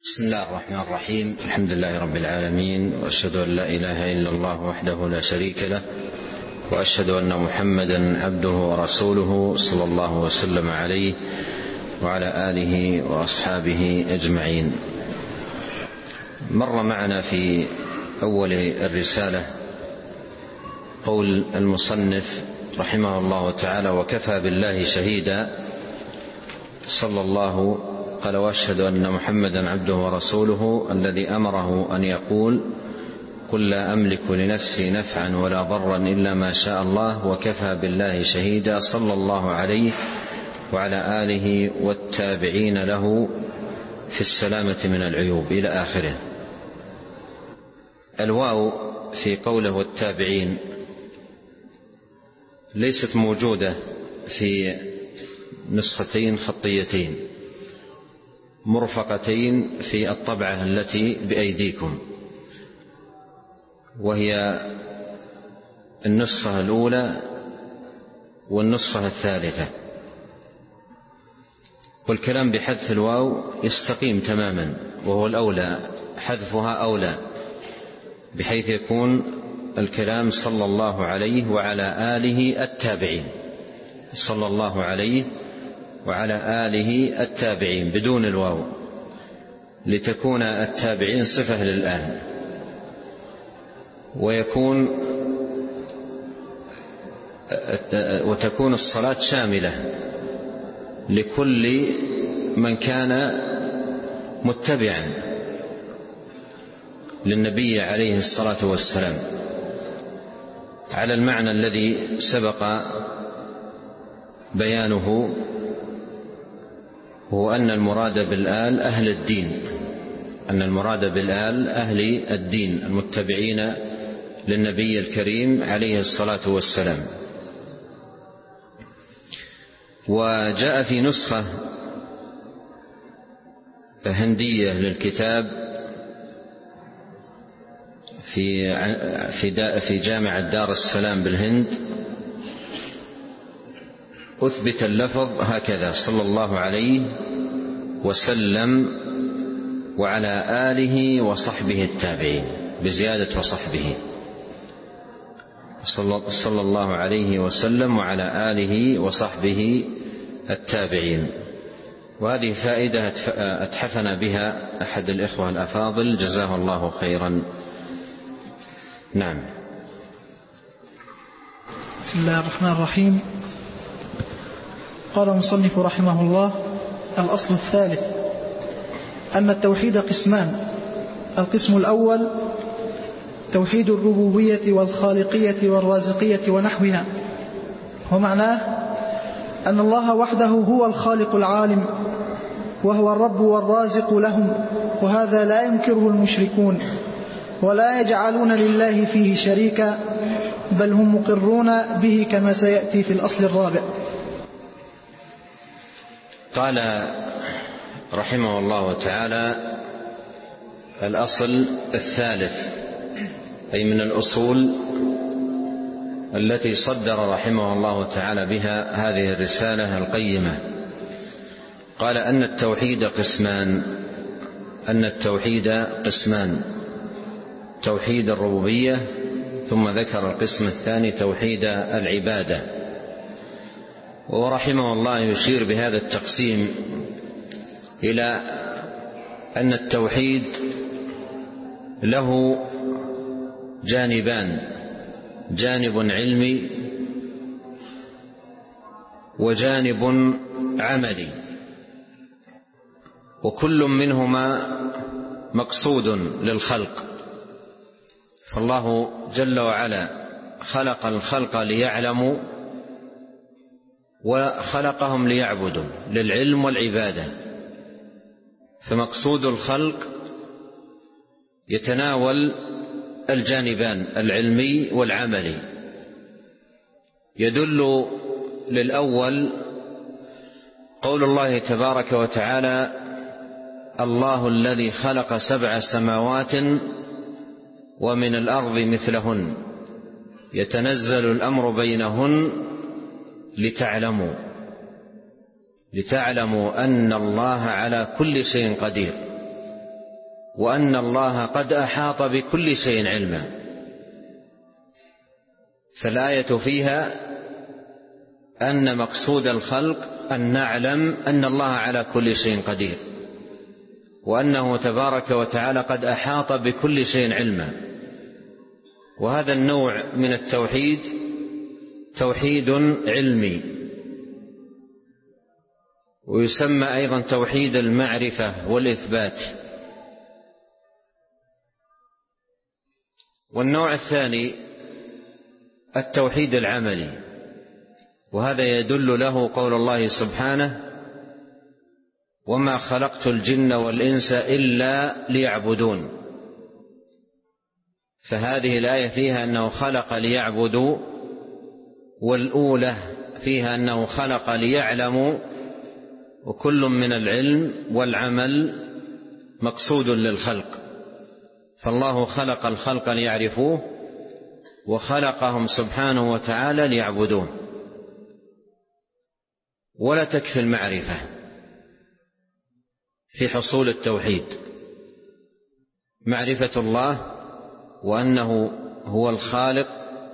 بسم الله الرحمن الرحيم. الحمد لله رب العالمين، وأشهد أن لا إله إلا الله وحده لا شريك له، وأشهد أن محمدا عبده ورسوله صلى الله وسلم عليه وعلى آله وأصحابه أجمعين. مر معنا في أول الرسالة قول المصنف رحمه الله تعالى: وكفى بالله شهيدا صلى الله قال وأشهد أن محمدا عبده ورسوله الذي أمره أن يقول: قل لا أملك لنفسي نفعا ولا ضرا إلا ما شاء الله وكفى بالله شهيدا صلى الله عليه وعلى آله والتابعين له في السلامة من العيوب إلى آخره. الواو في قوله والتابعين ليست موجودة في نسختين خطيتين مرفقتين في الطبعة التي بأيديكم، وهي النسخة الأولى والنسخة الثالثة. والكلام بحذف الواو يستقيم تماما، وهو الأولى، حذفها أولى، بحيث يكون الكلام صلى الله عليه وعلى آله التابعين، صلى الله عليه وعلى آله التابعين بدون الواو، لتكون التابعين صفة للآن، وتكون الصلاة شاملة لكل من كان متبعا للنبي عليه الصلاة والسلام، على المعنى الذي سبق بيانه، هو أن المراد بالآل أهل الدين، أن المراد بالآل أهل الدين المتبعين للنبي الكريم عليه الصلاة والسلام. وجاء في نسخة هندية للكتاب في جامعة دار السلام بالهند، أثبت اللفظ هكذا: صلى الله عليه وسلم وعلى آله وصحبه التابعين، بزيادة وصحبه، صلى الله عليه وسلم وعلى آله وصحبه التابعين. وهذه فائدة أتحفنا بها أحد الإخوة الأفاضل جزاه الله خيرا. نعم. بسم الله الرحمن الرحيم. قال المصنف رحمه الله: الأصل الثالث أن التوحيد قسمان. القسم الأول توحيد الربوبية والخالقية والرازقية ونحوها، ومعناه أن الله وحده هو الخالق العالم، وهو الرب والرازق لهم، وهذا لا ينكره المشركون ولا يجعلون لله فيه شريكا، بل هم مقرون به كما سيأتي في الأصل الرابع. قال رحمه الله تعالى: الأصل الثالث، أي من الأصول التي صدر رحمه الله تعالى بها هذه الرسالة القيمة. قال أن التوحيد قسمان، أن التوحيد قسمان: توحيد الربوبية، ثم ذكر القسم الثاني توحيد العبادة. ورحمه الله يشير بهذا التقسيم إلى أن التوحيد له جانبان: جانب علمي وجانب عملي، وكل منهما مقصود للخلق. فالله جل وعلا خلق الخلق ليعلموا، وخلقهم ليعبدوا، للعلم والعبادة. فمقصود الخلق يتناول الجانبان العلمي والعملي. يدل للأول قول الله تبارك وتعالى: الله الذي خلق 7 سماوات ومن الأرض مثلهن يتنزل الأمر بينهن لتعلموا أن الله على كل شيء قدير. وأن الله قد أحاط بكل شيء علما. فالآية فيها أن مقصود الخلق أن نعلم أن الله على كل شيء قدير، وأنه تبارك وتعالى قد أحاط بكل شيء علما. وهذا النوع من التوحيد توحيد علمي، ويسمى أيضا توحيد المعرفة والإثبات. والنوع الثاني التوحيد العملي، وهذا يدل له قول الله سبحانه: وما خلقت الجن والإنس إلا ليعبدون. فهذه الآية فيها أنه خلق ليعبدوا، والأولى فيها أنه خلق ليعلموا، وكل من العلم والعمل مقصود للخلق. فالله خلق الخلق ليعرفوه، وخلقهم سبحانه وتعالى ليعبدوه. ولا تكفي المعرفة في حصول التوحيد، معرفة الله وأنه هو الخالق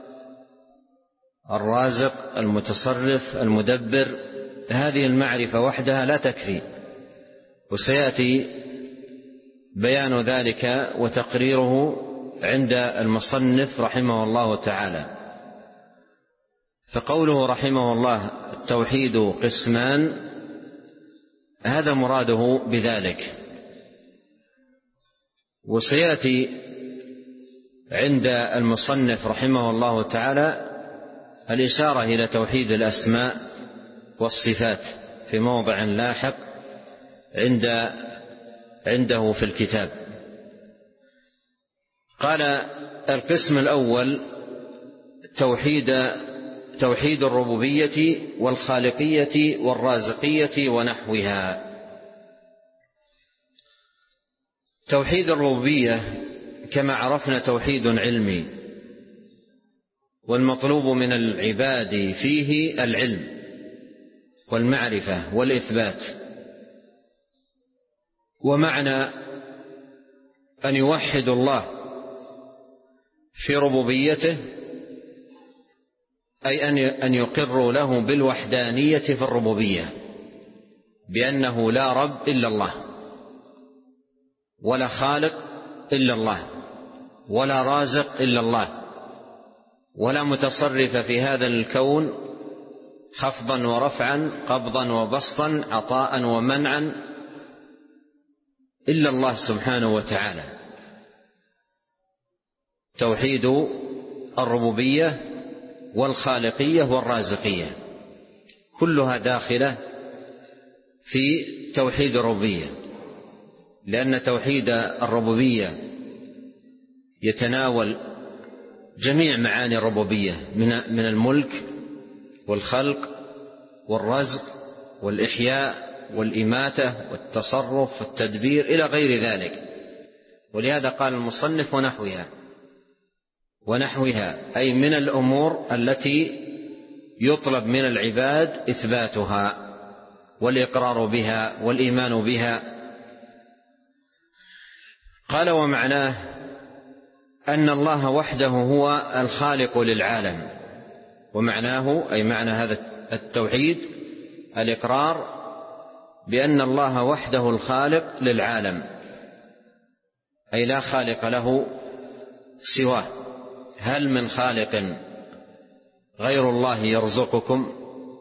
الرازق المتصرف المدبر، هذه المعرفة وحدها لا تكفي، وسيأتي بيان ذلك وتقريره عند المصنف رحمه الله تعالى. فقوله رحمه الله التوحيد قسمان، هذا مراده بذلك. وسيأتي عند المصنف رحمه الله تعالى الإشارة إلى توحيد الأسماء والصفات في موضع لاحق عنده في الكتاب. قال: القسم الأول توحيد الربوبية والخالقية والرازقية ونحوها. توحيد الربوبية كما عرفنا توحيد علمي، والمطلوب من العباد فيه العلم والمعرفة والإثبات. ومعنى أن يوحدوا الله في ربوبيته أي أن يقروا له بالوحدانية في الربوبية، بأنه لا رب إلا الله، ولا خالق إلا الله، ولا رازق إلا الله، ولا متصرف في هذا الكون خفضا ورفعا، قبضا وبسطا، عطاء ومنعا إلا الله سبحانه وتعالى. توحيد الربوبية والخالقية والرازقية كلها داخلة في توحيد الربوبية، لأن توحيد الربوبية يتناول جميع معاني الربوبية من الملك والخلق والرزق والإحياء والإماتة والتصرف والتدبير إلى غير ذلك. ولهذا قال المصنف ونحوها أي من الأمور التي يطلب من العباد إثباتها والإقرار بها والإيمان بها. قال: ومعناه أن الله وحده هو الخالق للعالم. ومعناه أي معنى هذا التوحيد الإقرار بأن الله وحده الخالق للعالم، أي لا خالق له سواه. هل من خالق غير الله يرزقكم؟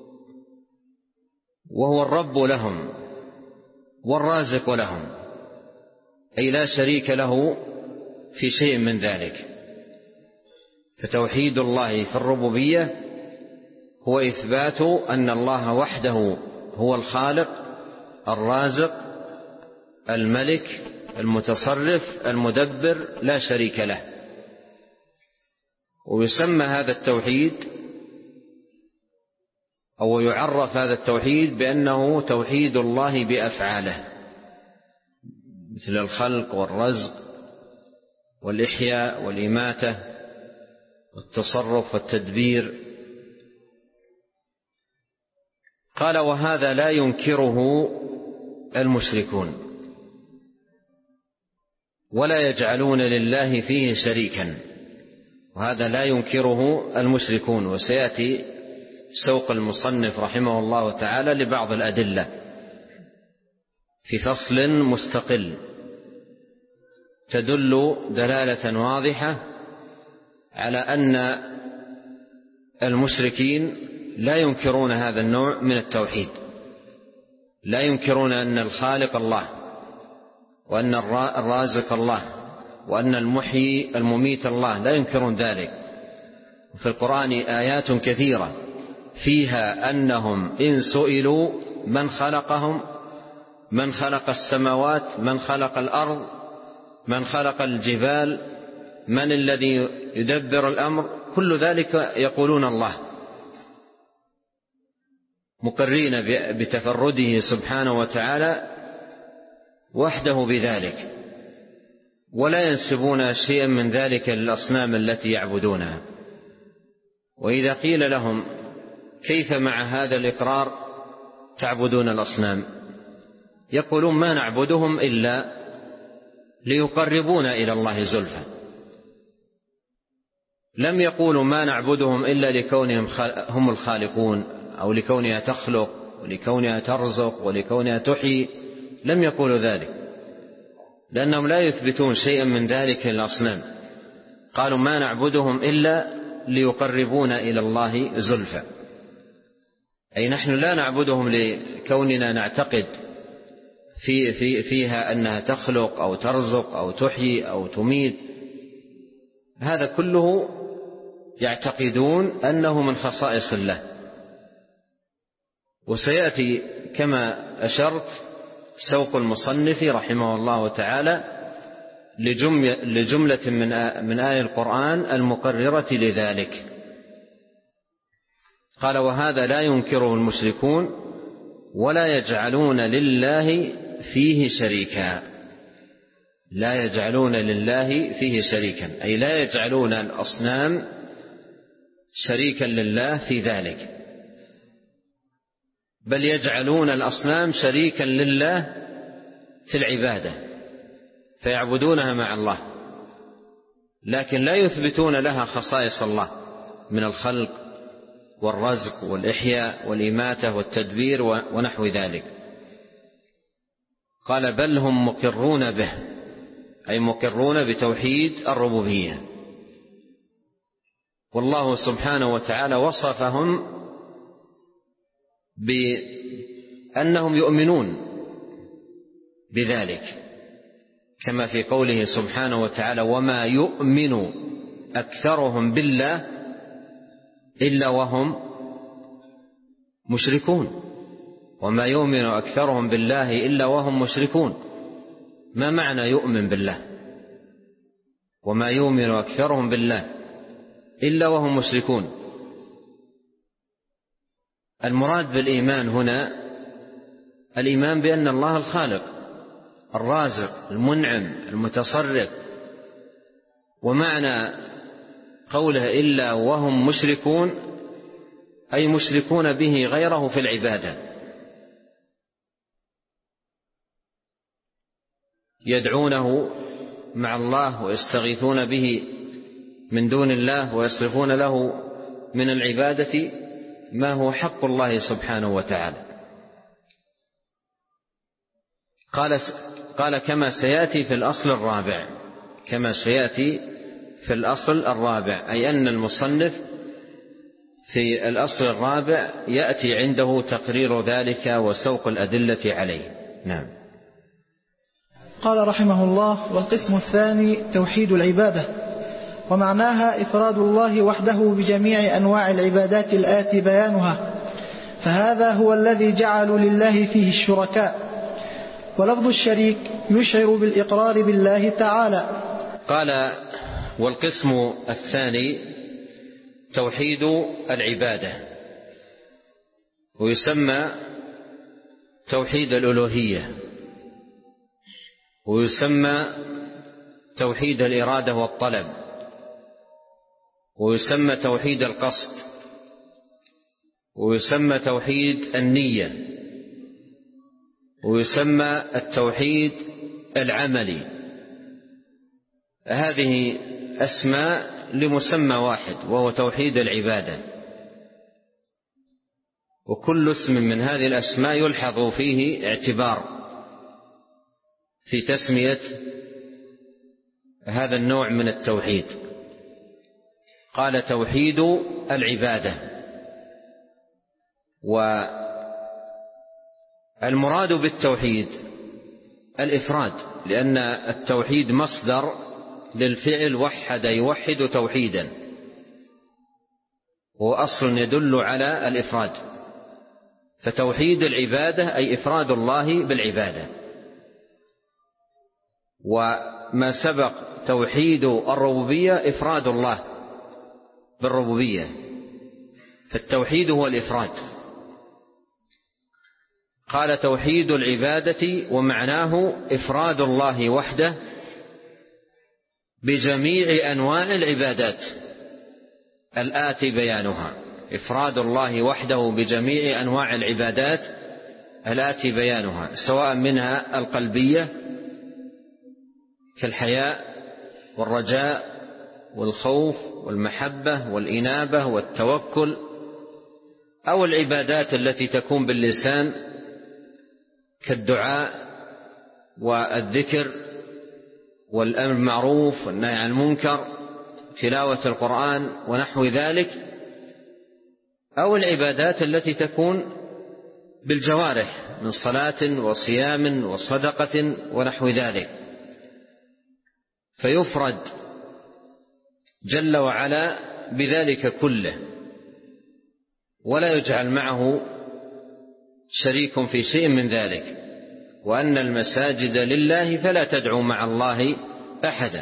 وهو الرب لهم والرازق لهم، أي لا شريك له في شيء من ذلك. فتوحيد الله في الربوبية هو إثبات أن الله وحده هو الخالق الرازق الملك المتصرف المدبر، لا شريك له. ويسمى هذا التوحيد أو يعرف هذا التوحيد بأنه توحيد الله بأفعاله، مثل الخلق والرزق والإحياء والإماتة والتصرف والتدبير. قال: وهذا لا ينكره المشركون. ولا يجعلون لله فيه شريكا، وهذا لا ينكره المشركون. وسيأتي سوق المصنف رحمه الله تعالى لبعض الأدلة في فصل مستقل تدل دلالة واضحة على أن المشركين لا ينكرون هذا النوع من التوحيد، لا ينكرون أن الخالق الله، وأن الرازق الله، وأن المحيي المميت الله، لا ينكرون ذلك. وفي القرآن آيات كثيرة فيها أنهم إن سئلوا من خلقهم، من خلق السماوات، من خلق الأرض، من خلق الجبال، من الذي يدبر الأمر، كل ذلك يقولون الله، مقرين بتفرده سبحانه وتعالى وحده بذلك، ولا ينسبون شيئا من ذلك للأصنام التي يعبدونها. وإذا قيل لهم كيف مع هذا الإقرار تعبدون الأصنام، يقولون ما نعبدهم إلا ليقربونا إلى الله زلفى. لم يقولوا ما نعبدهم إلا لكونهم هم الخالقون، أو لكونها تخلق، ولكونها ترزق، ولكونها تحيي. لم يقولوا ذلك، لأنهم لا يثبتون شيئا من ذلك للأصنام. قالوا ما نعبدهم إلا ليقربونا إلى الله زلفى، أي نحن لا نعبدهم لكوننا نعتقد فيها أنها تخلق أو ترزق أو تحيي أو تميت. هذا كله يعتقدون أنه من خصائص الله. وسيأتي كما أشرت سوق المصنف رحمه الله تعالى لجملة من آية القرآن المقررة لذلك. قال وهذا لا ينكره المشركون ولا يجعلون لله فيه شريكا. لا يجعلون لله فيه شريكا، أي لا يجعلون الأصنام شريكا لله في ذلك، بل يجعلون الأصنام شريكا لله في العبادة فيعبدونها مع الله، لكن لا يثبتون لها خصائص الله من الخلق والرزق والإحياء والإماتة والتدبير ونحو ذلك. قال بل هم مقرون به، أي مقرون بتوحيد الربوبية. والله سبحانه وتعالى وصفهم بأنهم يؤمنون بذلك، كما في قوله سبحانه وتعالى وما يؤمن أكثرهم بالله إلا وهم مشركون. وما يؤمن أكثرهم بالله إلا وهم مشركون. ما معنى يؤمن بالله؟ وما يؤمن أكثرهم بالله إلا وهم مشركون. المراد بالإيمان هنا الإيمان بأن الله الخالق الرازق المنعم المتصرف. ومعنى قوله إلا وهم مشركون أي مشركون به غيره في العبادة، يدعونه مع الله ويستغيثون به من دون الله ويصرفون له من العبادة ما هو حق الله سبحانه وتعالى. قال كما سيأتي في الأصل الرابع، كما سيأتي في الأصل الرابع، أي أن المصنف في الأصل الرابع يأتي عنده تقرير ذلك وسوق الأدلة عليه. نعم. قال رحمه الله والقسم الثاني توحيد العبادة، ومعناها إفراد الله وحده بجميع أنواع العبادات الآتي بيانها، فهذا هو الذي جعلوا لله فيه الشركاء. ولفظ الشريك يشعر بالإقرار بالله تعالى. قال والقسم الثاني توحيد العبادة، ويسمى توحيد الألوهية، ويسمى توحيد الإرادة والطلب، ويسمى توحيد القصد، ويسمى توحيد النية، ويسمى التوحيد العملي، هذه أسماء لمسمى واحد وهو توحيد العبادة، وكل اسم من هذه الأسماء يلحظ فيه اعتبار في تسمية هذا النوع من التوحيد. قال توحيد العبادة، والمراد بالتوحيد الإفراد، لأن التوحيد مصدر للفعل وحد يوحد توحيدا، هو أصل يدل على الإفراد. فتوحيد العبادة أي إفراد الله بالعبادة. وما سبق توحيد الربوبية إفراد الله بالربوبية، فالتوحيد هو الإفراد. قال توحيد العبادة ومعناه إفراد الله وحده بجميع أنواع العبادات الآتي بيانها. إفراد الله وحده بجميع أنواع العبادات الآتي بيانها، سواء منها القلبية كالحياء والرجاء والخوف والمحبة والإنابة والتوكل، أو العبادات التي تكون باللسان كالدعاء والذكر والأمر بالمعروف والنهي عن المنكر، تلاوة القرآن ونحو ذلك، أو العبادات التي تكون بالجوارح من صلاة وصيام وصدقة ونحو ذلك، فيفرد جل وعلا بذلك كله، ولا يجعل معه شريك في شيء من ذلك. وأن المساجد لله فلا تدعوا مع الله أحدا،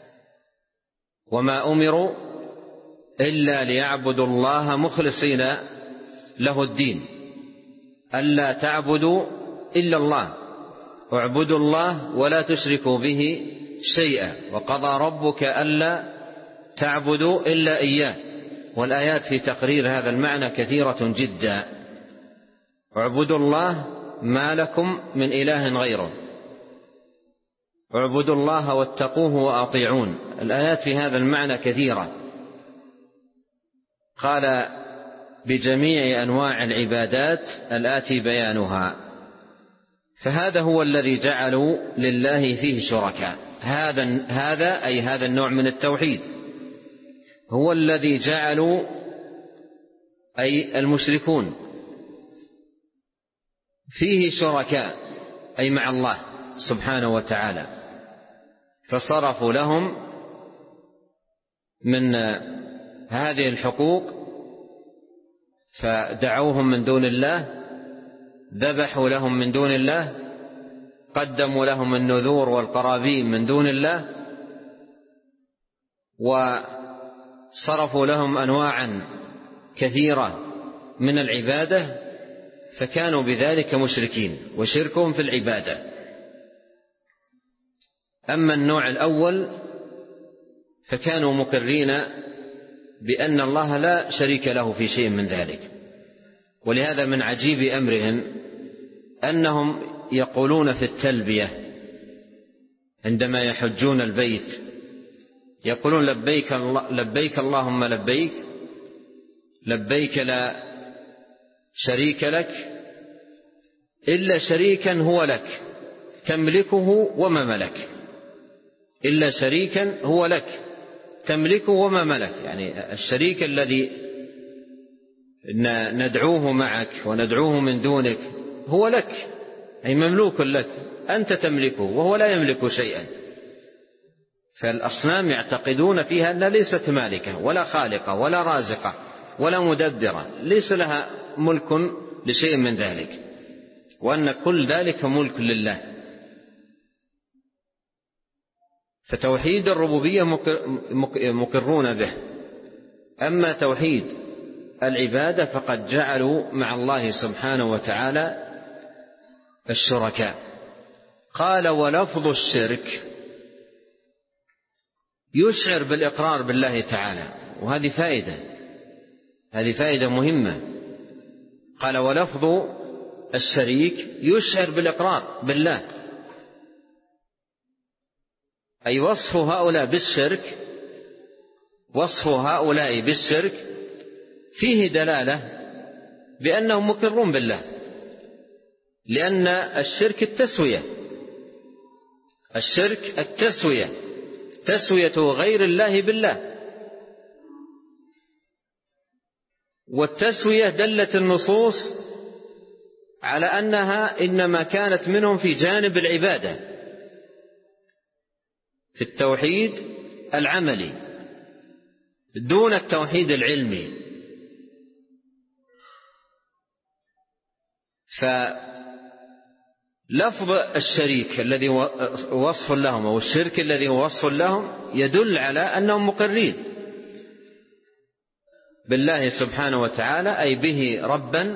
وما أمروا إلا ليعبدوا الله مخلصين له الدين، ألا تعبدوا إلا الله، واعبدوا الله ولا تشركوا به شيئا، وقضى ربك ألا تعبدوا إلا إياه. والآيات في تقرير هذا المعنى كثيرة جدا. اعبدوا الله ما لكم من إله غيره، اعبدوا الله واتقوه وأطيعون. الآيات في هذا المعنى كثيرة. قال بجميع أنواع العبادات الآتي بيانها، فهذا هو الذي جعلوا لله فيه شركاء. هذا أي هذا النوع من التوحيد هو الذي جعلوا أي المشركون فيه شركاء، أي مع الله سبحانه وتعالى، فصرفوا لهم من هذه الحقوق، فدعوهم من دون الله، ذبحوا لهم من دون الله، قدموا لهم النذور والقرابين من دون الله، وصرفوا لهم أنواعا كثيرة من العبادة، فكانوا بذلك مشركين، وشركهم في العبادة. أما النوع الأول فكانوا مقرين بأن الله لا شريك له في شيء من ذلك. ولهذا من عجيب أمرهم أنهم يقولون في التلبية عندما يحجون البيت، يقولون لبيك اللهم لبيك، لبيك لا شريك لك إلا شريكا هو لك تملكه وما ملك، إلا شريكا هو لك تملكه وما ملك. يعني الشريك الذي ندعوه معك وندعوه من دونك هو لك، أي مملوك لك، أنت تملكه وهو لا يملك شيئا. فالأصنام يعتقدون فيها أنها ليست مالكة ولا خالقة ولا رازقة ولا مدبرة، ليس لها ملك لشيء من ذلك، وأن كل ذلك ملك لله. فتوحيد الربوبية مقرون به. أما توحيد العبادة فقد جعلوا مع الله سبحانه وتعالى الشركاء. قال ولفظ الشرك يشعر بالإقرار بالله تعالى، وهذه فائدة مهمة. قال ولفظ الشريك يشعر بالإقرار بالله، أي وصف هؤلاء بالشرك فيه دلالة بأنهم مقرون بالله، لأن الشرك التسوية، تسوية غير الله بالله، والتسوية دلت النصوص على أنها إنما كانت منهم في جانب العبادة، في التوحيد العملي دون التوحيد العلمي. فلفظ الشريك الذي وصف لهم أو الشرك الذي وصف لهم يدل على أنهم مقرين بالله سبحانه وتعالى، أي به ربا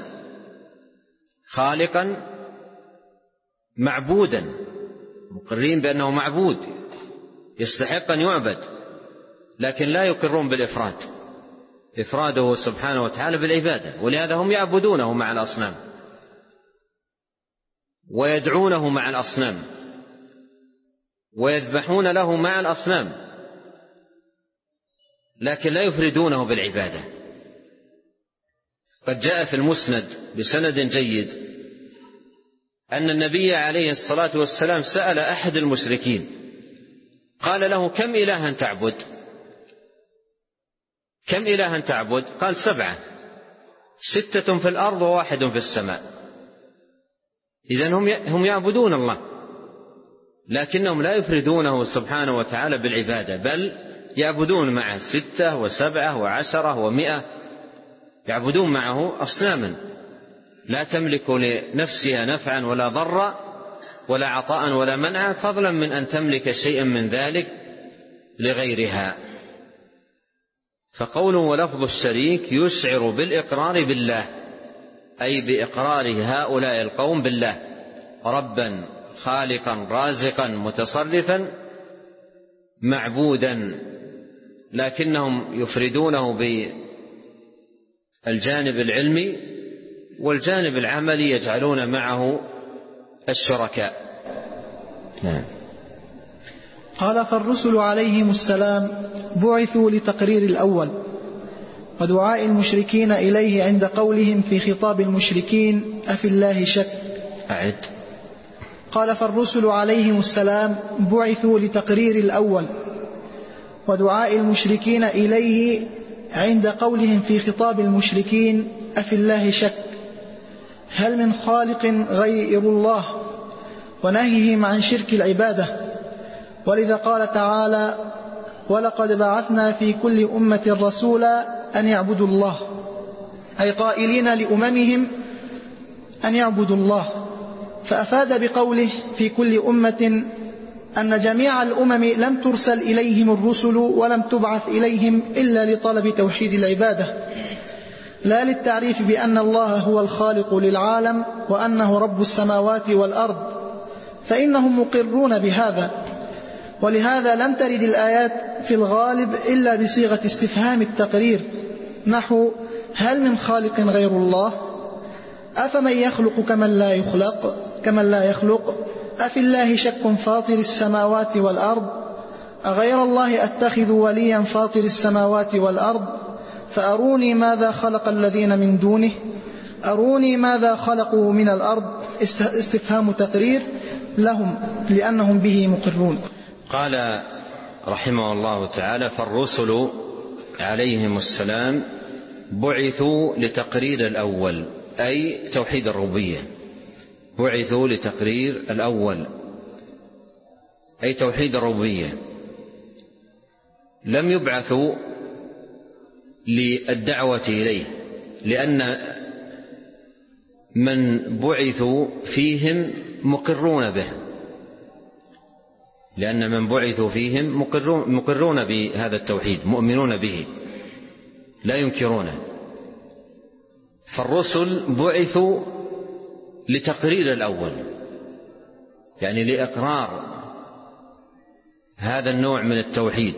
خالقا معبودا، مقرين بأنه معبود يستحق أن يعبد، لكن لا يقرون بالإفراد، إفراده سبحانه وتعالى بالعبادة. ولهذا هم يعبدونه مع الأصنام ويدعونه مع الأصنام ويذبحون له مع الأصنام، لكن لا يفردونه بالعبادة. قد جاء في المسند بسند جيد أن النبي عليه الصلاة والسلام سأل أحد المشركين قال له: كم إلها تعبد؟ قال: 7، 6 في الأرض و1 في السماء. إذن هم يعبدون الله، لكنهم لا يفردونه سبحانه وتعالى بالعبادة، بل يعبدون معه 6 و7 و10 و100، يعبدون معه أصناما لا تملك لنفسها نفعا ولا ضرا ولا عطاء ولا منعا، فضلا من أن تملك شيئا من ذلك لغيرها. فقوله ولفظ الشريك يشعر بالإقرار بالله، أي بإقرار هؤلاء القوم بالله ربا خالقا رازقا متصرفا معبودا، لكنهم يفردونه بالجانب العلمي، والجانب العملي يجعلون معه الشركاء. قال: فالرسل عليهم السلام بعثوا لتقرير الأول ودعاء المشركين إليه عند قولهم في خطاب المشركين: أفي الله شك. أعد. قال: فالرسل عليهم السلام بعثوا لتقرير الأول ودعاء المشركين إليه عند قولهم في خطاب المشركين: أفي الله شك، هل من خالق غير الله، ونهيهم عن شرك العبادة. ولذا قال تعالى: ولقد بعثنا في كل أمة رسولا أن يعبدوا الله، أي قائلين لأممهم أن يعبدوا الله. فأفاد بقوله في كل أمة أن جميع الأمم لم ترسل إليهم الرسل ولم تبعث إليهم إلا لطلب توحيد العبادة، لا للتعريف بأن الله هو الخالق للعالم وأنه رب السماوات والأرض، فإنهم مقرون بهذا. ولهذا لم ترد الآيات في الغالب إلا بصيغة استفهام التقرير، نحو: هل من خالق غير الله؟ أفمن يخلق كمن لا يخلق؟ أفي الله شك فاطر السماوات والأرض؟ أغير الله أتخذ وليا فاطر السماوات والأرض؟ فأروني ماذا خلق الذين من دونه، أروني ماذا خلقوا من الأرض. استفهام تقرير لهم لأنهم به مقرون. قال رحمه الله تعالى: فالرسل عليهم السلام بعثوا لتقرير الأول، أي توحيد الربوبية. بعثوا لتقرير الأول أي توحيد الربوبية، لم يبعثوا للدعوة إليه، لأن من بعثوا فيهم مقرون به، لأن من بعثوا فيهم مقرون بهذا التوحيد، مؤمنون به لا ينكرونه. فالرسل بعثوا لتقرير الأول، يعني لإقرار هذا النوع من التوحيد،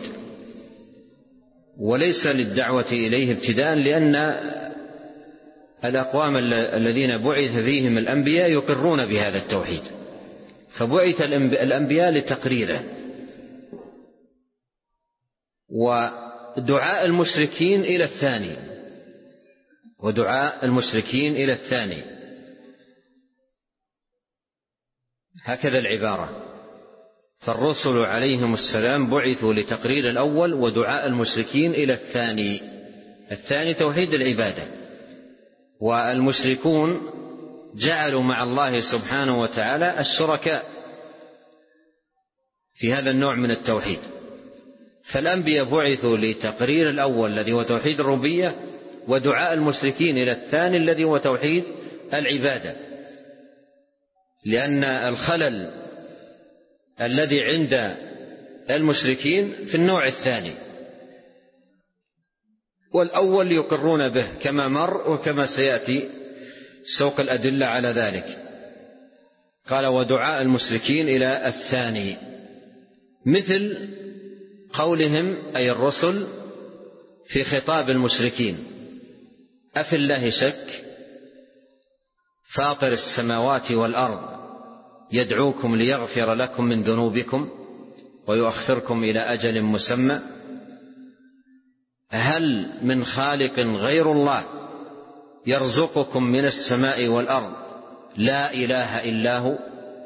وليس للدعوة إليه ابتداء، لأن الأقوام الذين بعث فيهم الأنبياء يقرون بهذا التوحيد، فبعث الأنبياء لتقريره ودعاء المشركين إلى الثاني، ودعاء المشركين إلى الثاني، هكذا العبارة. فالرسل عليهم السلام بعثوا لتقرير الأول، ودعاء المشركين إلى الثاني. الثاني توحيد العبادة، والمشركون جعلوا مع الله سبحانه وتعالى الشركاء في هذا النوع من التوحيد. فالأنبياء بعثوا لتقرير الأول الذي هو توحيد الربوبية، ودعاء المشركين إلى الثاني الذي هو توحيد العبادة، لأن الخلل الذي عند المشركين في النوع الثاني، والأول يقرون به كما مر وكما سيأتي سوق الأدلة على ذلك. قال ودعاء المشركين إلى الثاني، مثل قولهم أي الرسل في خطاب المشركين: أفي الله شك فاطر السماوات والأرض يدعوكم ليغفر لكم من ذنوبكم ويؤخركم إلى أجل مسمى هل من خالق غير الله يرزقكم من السماء والأرض لا إله إلا هو.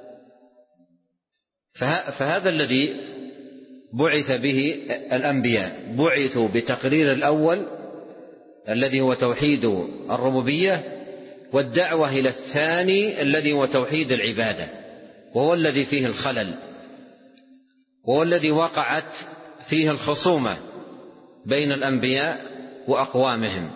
فهذا الذي بعث به الأنبياء، بعثوا بتقرير الأول الذي هو توحيد الربوبية، والدعوة إلى الثاني الذي هو توحيد العبادة، وهو الذي فيه الخلل، وهو الذي وقعت فيه الخصومة بين الأنبياء وأقوامهم.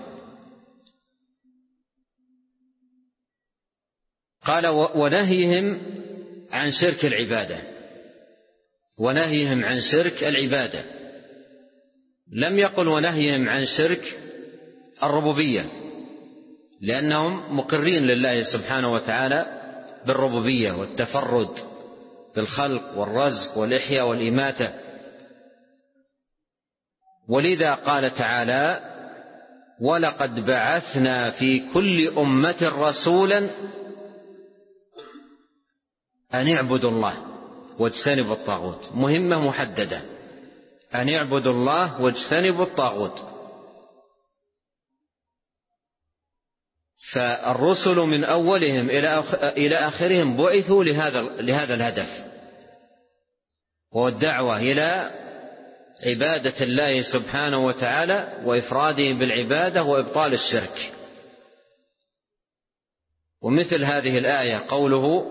قال ونهيهم عن شرك العبادة، ونهيهم عن شرك العبادة، لم يقل ونهيهم عن شرك الربوبية، لأنهم مقرين لله سبحانه وتعالى بالربوبية والتفرد بالخلق والرزق والإحياء والإماتة. ولذا قال تعالى: ولقد بعثنا في كل أمة رسولا أن اعبدوا الله واجتنبوا الطاغوت. مهمة محددة، أن اعبدوا الله واجتنبوا الطاغوت. فالرسل من أولهم إلى آخرهم بعثوا لهذا الهدف، وهو الدعوة إلى عبادة الله سبحانه وتعالى وإفراده بالعبادة وإبطال الشرك. ومثل هذه الآية قوله: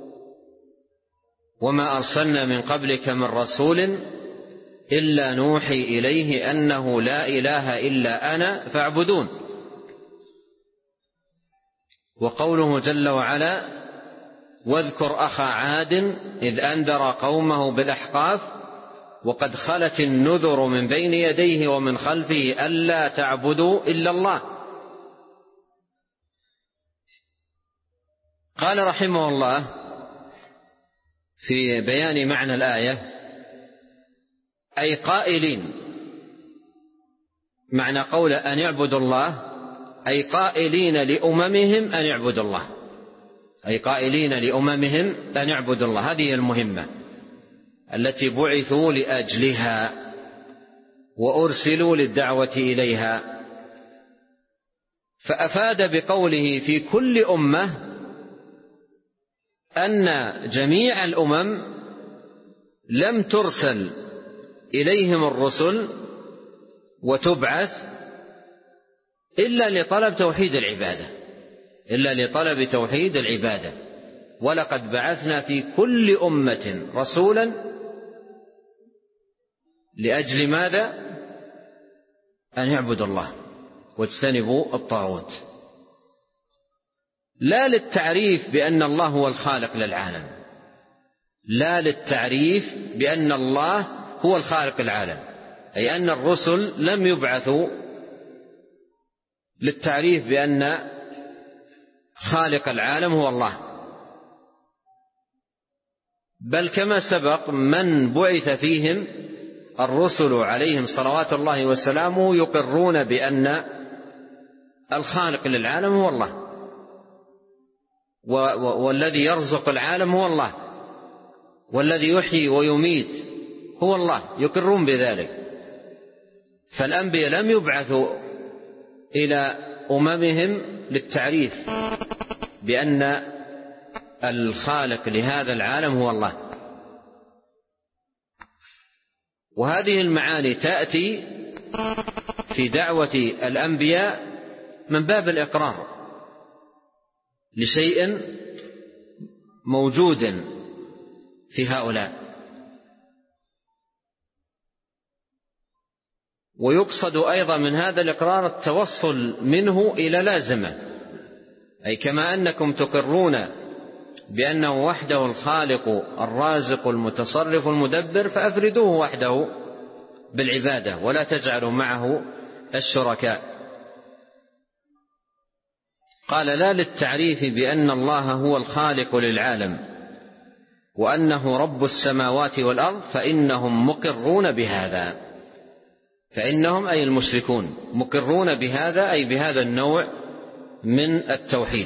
وما أرسلنا من قبلك من رسول إلا نوحي إليه أنه لا إله إلا أنا فاعبدون. وقوله جل وعلا: واذكر أخا عاد إذ أنذر قومه بالأحقاف وقد خلت النذر من بين يديه ومن خلفه ألا تعبدوا إلا الله. قال رحمه الله في بيان معنى الآية: أي قائلين، معنى قول أن يعبدوا الله أي قائلين لأممهم أن يعبدوا الله، أي قائلين لأممهم أن يعبدوا الله. هذه المهمة التي بعثوا لأجلها وأرسلوا للدعوة إليها. فأفاد بقوله في كل أمة أن جميع الأمم لم ترسل إليهم الرسل وتبعث إلا لطلب توحيد العبادة، إلا لطلب توحيد العبادة. ولقد بعثنا في كل أمة رسولا لأجل ماذا؟ أن يعبدوا الله واجتنبوا الطاغوت، لا للتعريف بأن الله هو الخالق للعالم، لا للتعريف بأن الله هو الخالق العالم، أي أن الرسل لم يبعثوا للتعريف بأن خالق العالم هو الله، بل كما سبق من بعث فيهم الرسل عليهم صلوات الله وسلامه يقرون بأن الخالق للعالم هو الله، والذي يرزق العالم هو الله، والذي يحيي ويميت هو الله، يقرون بذلك. فالأنبياء لم يبعثوا إلى أممهم للتعريف بأن الخالق لهذا العالم هو الله. وهذه المعاني تأتي في دعوة الأنبياء من باب الإقرار لشيء موجود في هؤلاء، ويقصد أيضا من هذا الإقرار التوصل منه إلى لازمة، أي كما أنكم تقرون بأنه وحده الخالق الرازق المتصرف المدبر فأفردوه وحده بالعبادة ولا تجعلوا معه الشركاء. قال لا للتعريف بأن الله هو الخالق للعالم وأنه رب السماوات والأرض فإنهم مقرون بهذا، فإنهم أي المشركون مقرون بهذا، أي بهذا النوع من التوحيد.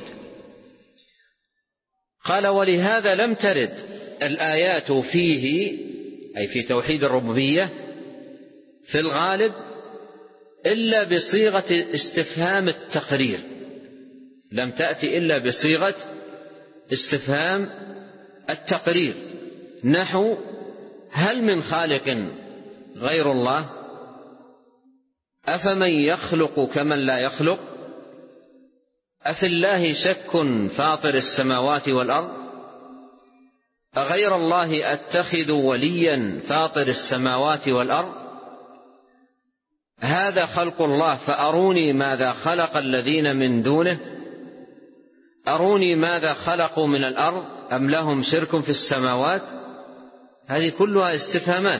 قال ولهذا لم ترد الآيات فيه، أي في توحيد الربوبية في الغالب إلا بصيغة استفهام التقرير، لم تأتي إلا بصيغة استفهام التقرير، نحو هل من خالق غير الله؟ أفمن يخلق كمن لا يخلق؟ أفي الله شك فاطر السماوات والأرض؟ أغير الله أتخذ وليا فاطر السماوات والأرض؟ هذا خلق الله فأروني ماذا خلق الذين من دونه؟ أروني ماذا خلقوا من الأرض أم لهم شرك في السماوات؟ هذه كلها استفهامات،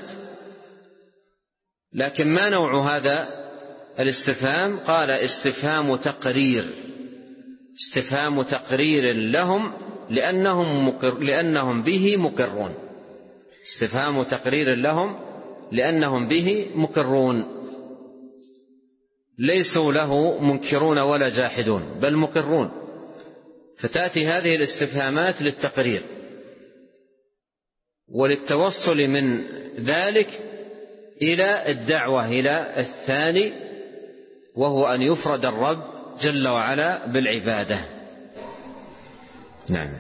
لكن ما نوع هذا الاستفهام؟ قال استفهام تقرير، استفهام تقرير لهم لأنهم به مقرون، استفهام تقرير لهم لأنهم به مقرون، ليسوا له منكرون ولا جاحدون بل مقرون، فتأتي هذه الاستفهامات للتقرير وللتوصل من ذلك إلى الدعوة إلى الثاني، وهو أن يفرد الرب جل وعلا بالعبادة. نعم.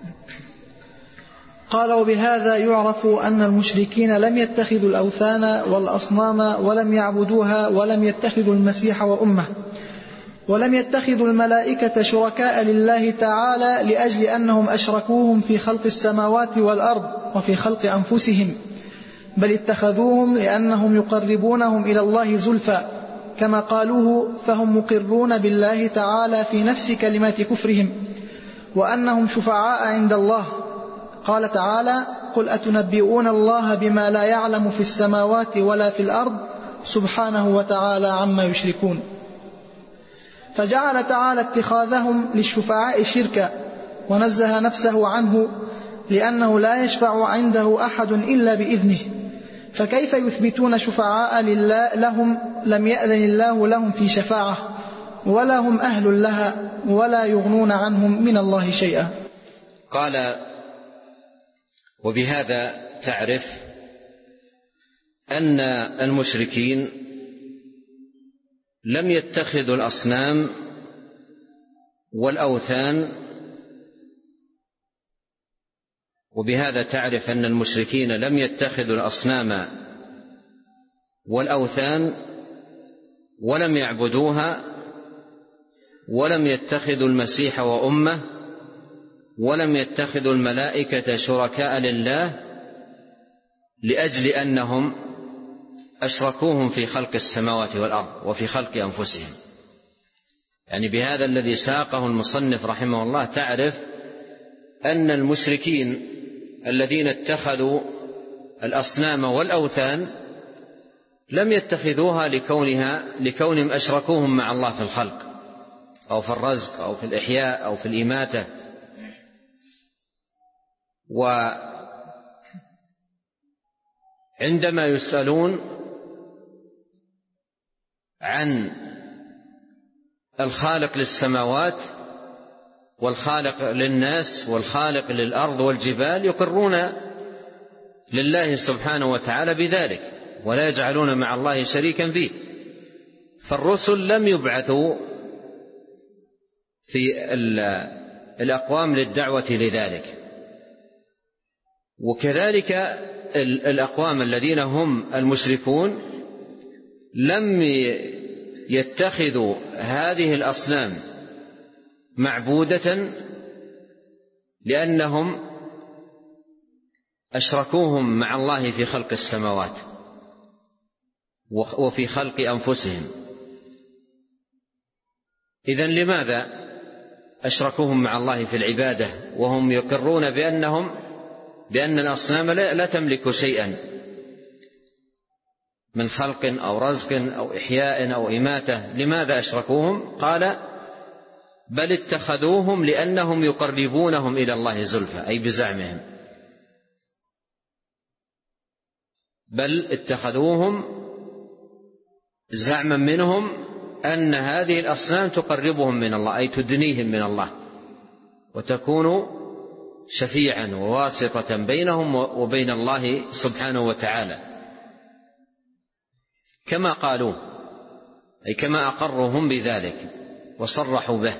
قال وبهذا يعرف أن المشركين لم يتخذوا الأوثان والأصنام ولم يعبدوها ولم يتخذوا المسيح وأمه ولم يتخذوا الملائكة شركاء لله تعالى لأجل أنهم أشركوهم في خلق السماوات والأرض وفي خلق أنفسهم، بل اتخذوهم لأنهم يقربونهم إلى الله زلفى كما قالوه، فهم مقرون بالله تعالى في نفس كلمات كفرهم وأنهم شفعاء عند الله. قال تعالى قل أتنبئون الله بما لا يعلم في السماوات ولا في الأرض سبحانه وتعالى عما يشركون. فجعل تعالى اتخاذهم للشفعاء شركا ونزه نفسه عنه، لأنه لا يشفع عنده أحد إلا بإذنه، فكيف يثبتون شفعاء لهم لم يأذن الله لهم في شفاعة ولا هم أهل لها ولا يغنون عنهم من الله شيئا. قال وبهذا تعرف أن المشركين لم يتخذوا الأصنام والأوثان، وبهذا تعرف أن المشركين لم يتخذوا الأصنام والأوثان ولم يعبدوها ولم يتخذوا المسيح وأمه ولم يتخذوا الملائكة شركاء لله لأجل أنهم أشركوهم في خلق السماوات والأرض وفي خلق أنفسهم. يعني بهذا الذي ساقه المصنف رحمه الله تعرف أن المشركين الذين اتخذوا الأصنام والأوثان لم يتخذوها لكونهم أشركوهم مع الله في الخلق أو في الرزق أو في الإحياء أو في الإماتة، وعندما يسألون عن الخالق للسماوات والخالق للناس والخالق للأرض والجبال يقرون لله سبحانه وتعالى بذلك ولا يجعلون مع الله شريكا فيه. فالرسل لم يبعثوا في الأقوام للدعوة لذلك، وكذلك الأقوام الذين هم المشركون لم يتخذوا هذه الأصنام معبودة لأنهم أشركوهم مع الله في خلق السماوات وفي خلق أنفسهم. إذن لماذا أشركوهم مع الله في العبادة وهم يقرون بأن الأصنام لا تملك شيئا من خلق أو رزق أو إحياء أو إماتة؟ لماذا أشركوهم؟ قال بل اتخذوهم لأنهم يقربونهم إلى الله زلفى، أي بزعمهم، بل اتخذوهم زعما منهم أن هذه الأصنام تقربهم من الله، أي تدنيهم من الله وتكون شفيعا وواسطة بينهم وبين الله سبحانه وتعالى، كما قالوا، أي كما أقرهم بذلك وصرحوا به.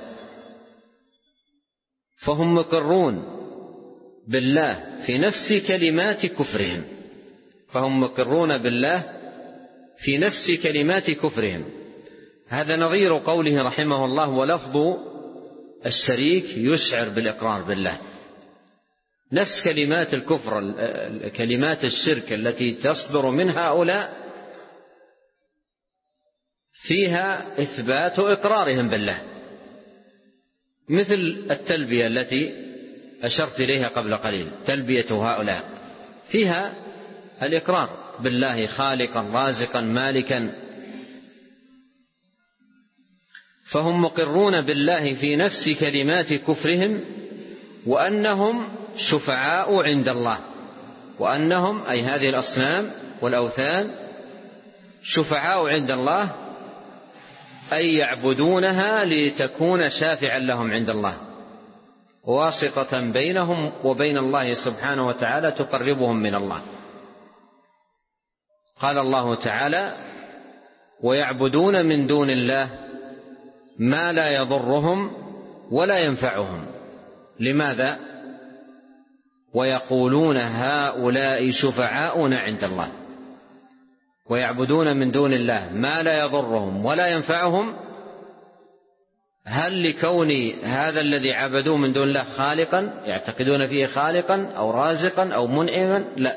فهم مقرون بالله في نفس كلمات كفرهم، فهم مقرون بالله في نفس كلمات كفرهم. هذا نظير قوله رحمه الله: ولفظ الشريك يشعر بالإقرار بالله. نفس كلمات الكفر، كلمات الشرك التي تصدر من هؤلاء فيها إثبات إقرارهم بالله، مثل التلبية التي أشرت إليها قبل قليل، تلبية هؤلاء فيها الإقرار بالله خالقا رازقا مالكا. فهم مقرون بالله في نفس كلمات كفرهم وأنهم شفعاء عند الله، وأنهم أي هذه الأصنام والأوثان شفعاء عند الله، أي يعبدونها لتكون شافعا لهم عند الله، واسطة بينهم وبين الله سبحانه وتعالى تقربهم من الله. قال الله تعالى: ويعبدون من دون الله ما لا يضرهم ولا ينفعهم. لماذا؟ ويقولون هؤلاء شفعاؤنا عند الله. ويعبدون من دون الله ما لا يضرهم ولا ينفعهم. هل لكون هذا الذي عبدوه من دون الله خالقا، يعتقدون فيه خالقا أو رازقا أو منعما؟ لا،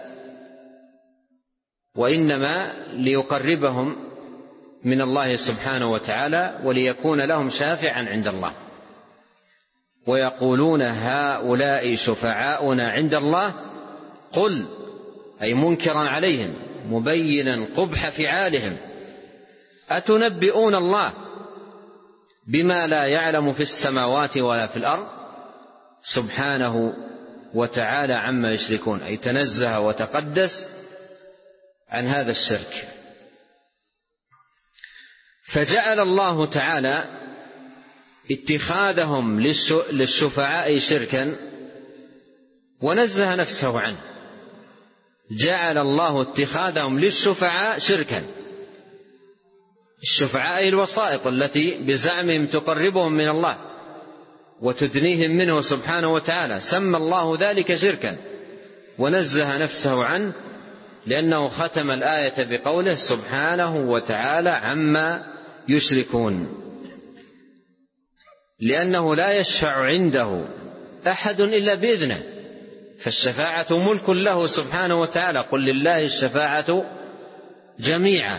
وإنما ليقربهم من الله سبحانه وتعالى وليكون لهم شافعا عند الله. ويقولون هؤلاء شفعاؤنا عند الله، قل، أي منكرا عليهم مبينا قبح فعالهم: أتنبئون الله بما لا يعلم في السماوات ولا في الأرض سبحانه وتعالى عما يشركون، أي تنزه وتقدس عن هذا الشرك. فجعل الله تعالى اتخاذهم للشفعاء شركا ونزه نفسه عنه. جعل الله اتخاذهم للشفعاء شركا، الشفعاء الوسائط التي بزعمهم تقربهم من الله وتدنيهم منه سبحانه وتعالى، سمى الله ذلك شركا ونزه نفسه عنه، لأنه ختم الآية بقوله سبحانه وتعالى عما يشركون، لأنه لا يشفع عنده أحد إلا بإذنه، فالشفاعة ملك له سبحانه وتعالى، قل لله الشفاعة جميعا.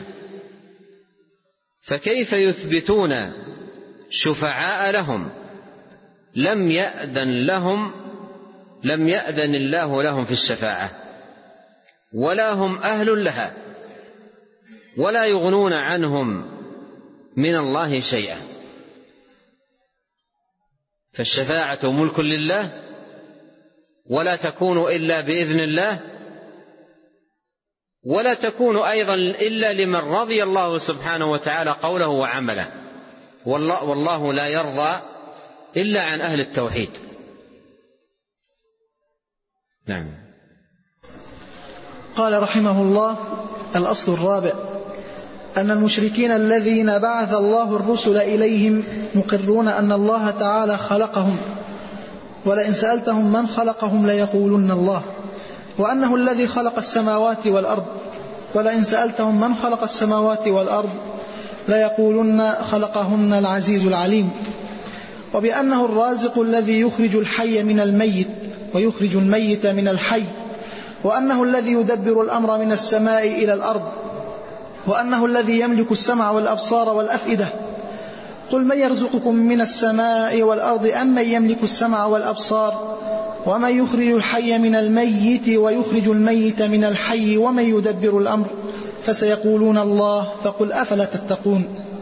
فكيف يثبتون شفعاء لهم لم يأذن الله لهم في الشفاعة، ولا هم أهل لها، ولا يغنون عنهم من الله شيئا؟ فالشفاعة ملك لله ولا تكون إلا بإذن الله، ولا تكون أيضا إلا لمن رضي الله سبحانه وتعالى قوله وعمله، والله لا يرضى إلا عن أهل التوحيد. نعم. قال رحمه الله: الأصل الرابع أن المشركين الذين بعث الله الرسل إليهم مقرون أن الله تعالى خلقهم، ولئن سألتهم من خلقهم ليقولن الله، وأنه الذي خلق السماوات والأرض، ولئن سألتهم من خلق السماوات والأرض ليقولن خلقهن العزيز العليم، وبأنه الرازق الذي يخرج الحي من الميت ويخرج الميت من الحي، وأنه الذي يدبر الأمر من السماء إلى الأرض، وأنه الذي يملك السمع والأبصار والأفئدة. قل من يرزقكم من السماء والأرض أم من يملك السمع والأبصار ومن يخرج الحي من الميت ويخرج الميت من الحي ومن يدبر الأمر فسيقولون الله فقل أفلا تتقون.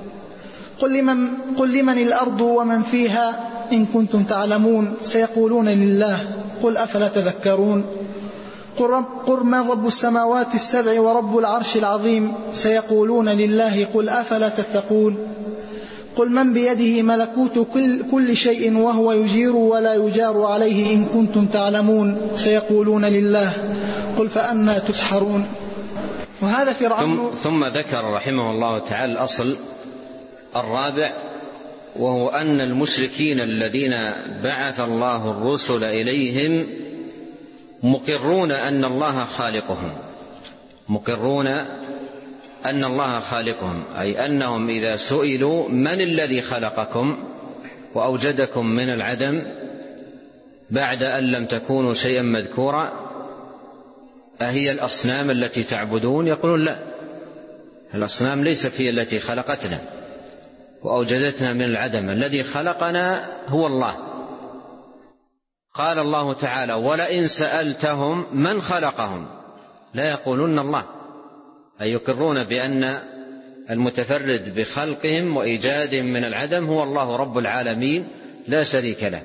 قل لمن الأرض ومن فيها إن كنتم تعلمون سيقولون لله قل أفلا تذكرون. قل من رب السماوات السبع ورب العرش العظيم سيقولون لله قل أفلا تتقون. قل من بيده ملكوت كل شيء وهو يجير ولا يجار عليه إن كنتم تعلمون سيقولون لله قل فأنى تسحرون. وهذا فرعون. ثم ذكر رحمه الله تعالى الأصل الرابع، وهو أن المشركين الذين بعث الله الرسل إليهم مقرون أن الله خالقهم، مقرون أن الله خالقهم، أي أنهم إذا سئلوا من الذي خلقكم وأوجدكم من العدم بعد أن لم تكونوا شيئا مذكورا أهي الأصنام التي تعبدون؟ يقولون لا، الأصنام ليست هي التي خلقتنا وأوجدتنا من العدم، الذي خلقنا هو الله. قال الله تعالى ولئن سألتهم من خلقهم لا يقولون الله، أي يقرون بأن المتفرد بخلقهم وإيجادهم من العدم هو الله رب العالمين لا شريك له،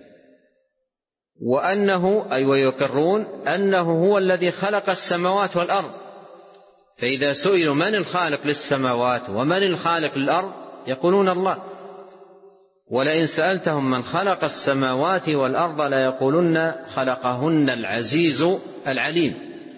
وأنه أي ويقرون أنه هو الذي خلق السماوات والأرض. فإذا سئلوا من الخالق للسماوات ومن الخالق للأرض يقولون الله. ولئن سألتهم من خلق السماوات والأرض ليقولن خلقهن العزيز العليم.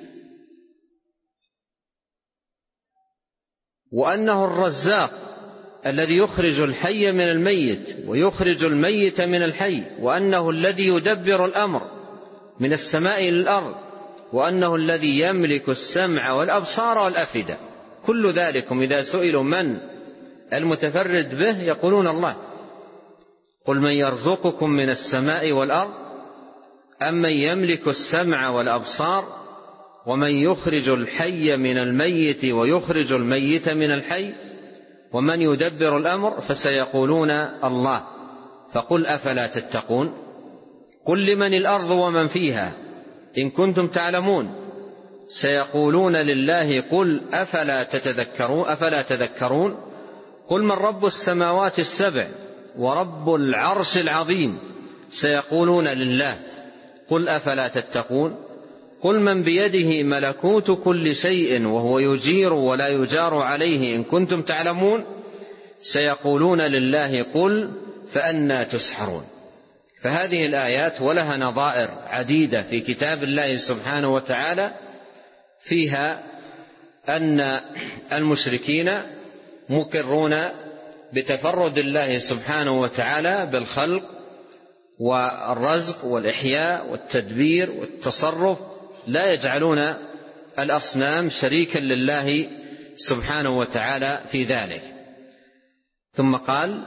وأنه الرزاق الذي يخرج الحي من الميت ويخرج الميت من الحي، وأنه الذي يدبر الأمر من السماء إلى الأرض، وأنه الذي يملك السمع والأبصار والأفئدة. كل ذلكم إذا سئلوا من المتفرد به يقولون الله. قل من يرزقكم من السماء والأرض أم من يملك السمع والأبصار ومن يخرج الحي من الميت ويخرج الميت من الحي ومن يدبر الأمر فسيقولون الله فقل أفلا تتقون. قل لمن الأرض ومن فيها إن كنتم تعلمون سيقولون لله قل أفلا تذكرون. قل من رب السماوات السبع ورب العرش العظيم سيقولون لله قل أفلا تتقون. قل من بيده ملكوت كل شيء وهو يجير ولا يجار عليه إن كنتم تعلمون سيقولون لله قل فأنى تسحرون. فهذه الآيات ولها نظائر عديدة في كتاب الله سبحانه وتعالى فيها أن المشركين مقرون بتفرد الله سبحانه وتعالى بالخلق والرزق والإحياء والتدبير والتصرف، لا يجعلون الأصنام شريكا لله سبحانه وتعالى في ذلك. ثم قال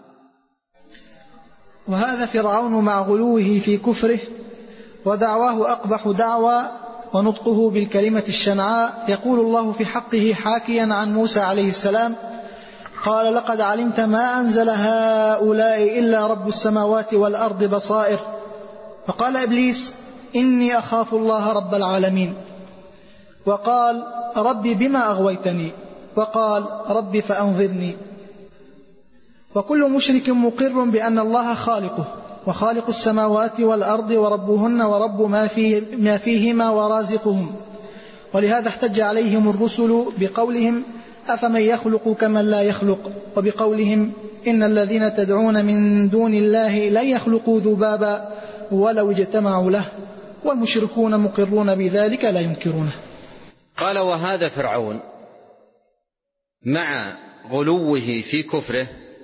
وهذا فرعون مع غلوه في كفره ودعواه أقبح دعوى ونطقه بالكلمة الشنعاء. يقول الله في حقه حاكيا عن موسى عليه السلام قال لقد علمت ما أنزل هؤلاء إلا رب السماوات والأرض بصائر. فقال إبليس إني أخاف الله رب العالمين. وقال ربي بما أغويتني. وقال ربي فأنظرني. وكل مشرك مقر بأن الله خالقه وخالق السماوات والأرض وربهن ورب ما فيهما ورازقهم. ولهذا احتج عليهم الرسل بقولهم أفمن يخلق كمن لا يخلق، وبقولهم إن الذين تدعون من دون الله لن يخلقوا ذبابا ولو اجتمعوا له والمشركون مقرون بذلك لا ينكرونه. قال وهذا فرعون مع غلوه في كفره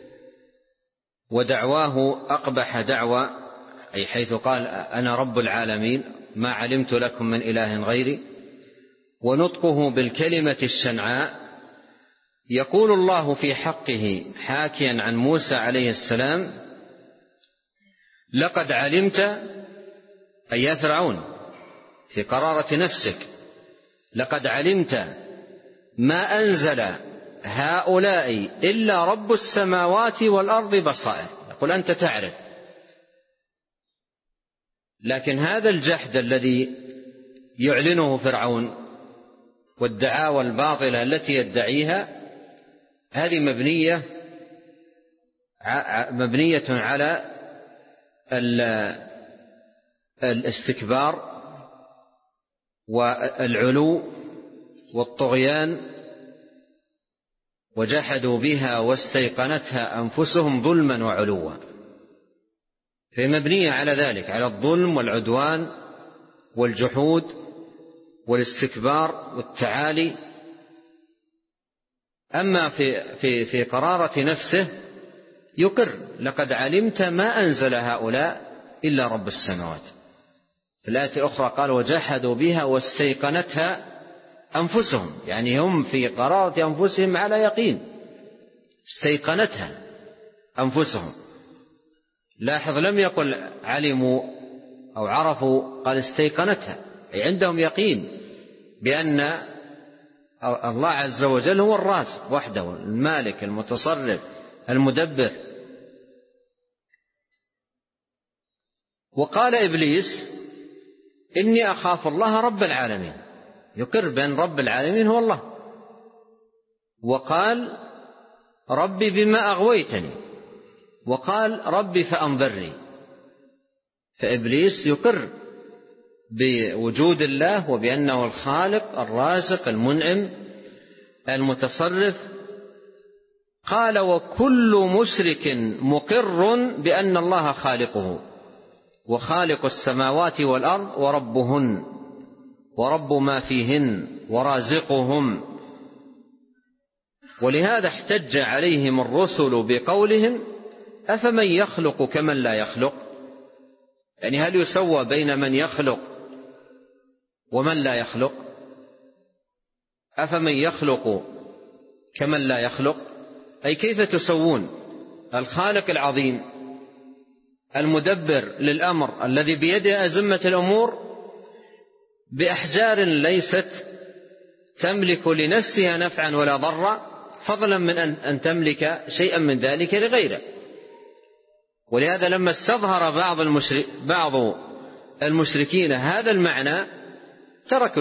ودعواه أقبح دعوى، أي حيث قال أنا رب العالمين ما علمت لكم من إله غيري، ونطقه بالكلمة الشنعاء، يقول الله في حقه حاكيا عن موسى عليه السلام: لقد علمت، أي يا فرعون في قرارة نفسك، لقد علمت ما أنزل هؤلاء إلا رب السماوات والأرض بصائر. يقول أنت تعرف، لكن هذا الجحد الذي يعلنه فرعون والدعاوى الباطلة التي يدعيها هذه مبنية على الاستكبار والعلو والطغيان، وجحدوا بها واستيقنتها أنفسهم ظلما وعلوا، فهي مبنية على ذلك، على الظلم والعدوان والجحود والاستكبار والتعالي. أما في قرارة نفسه يقر: لقد علمت ما أنزل هؤلاء إلا رب السماوات. في الآية الأخرى قال: وجحدوا بها واستيقنتها أنفسهم، يعني هم في قرارة أنفسهم على يقين، استيقنتها أنفسهم. لاحظ لم يقل علموا أو عرفوا، قال استيقنتها، أي عندهم يقين بأن الله عز وجل هو الرازق وحده، المالك المتصرف المدبر. وقال إبليس: إني أخاف الله رب العالمين، يقر بأن رب العالمين هو الله. وقال: ربي بما أغويتني، وقال: ربي فأنظرني. فإبليس يقر بوجود الله وبأنه الخالق الرازق المنعم المتصرف. قال: وكل مشرك مقر بأن الله خالقه وخالق السماوات والأرض وربهن ورب ما فيهن ورازقهم. ولهذا احتج عليهم الرسل بقولهم: أفمن يخلق كمن لا يخلق؟ يعني هل يسوى بين من يخلق ومن لا يخلق؟ أفمن يخلق كمن لا يخلق، أي كيف تسوون الخالق العظيم المدبر للأمر الذي بيده أزمة الأمور بأحجار ليست تملك لنفسها نفعا ولا ضرا، فضلا من أن تملك شيئا من ذلك لغيره. ولهذا لما استظهر بعض المشركين هذا المعنى تركوا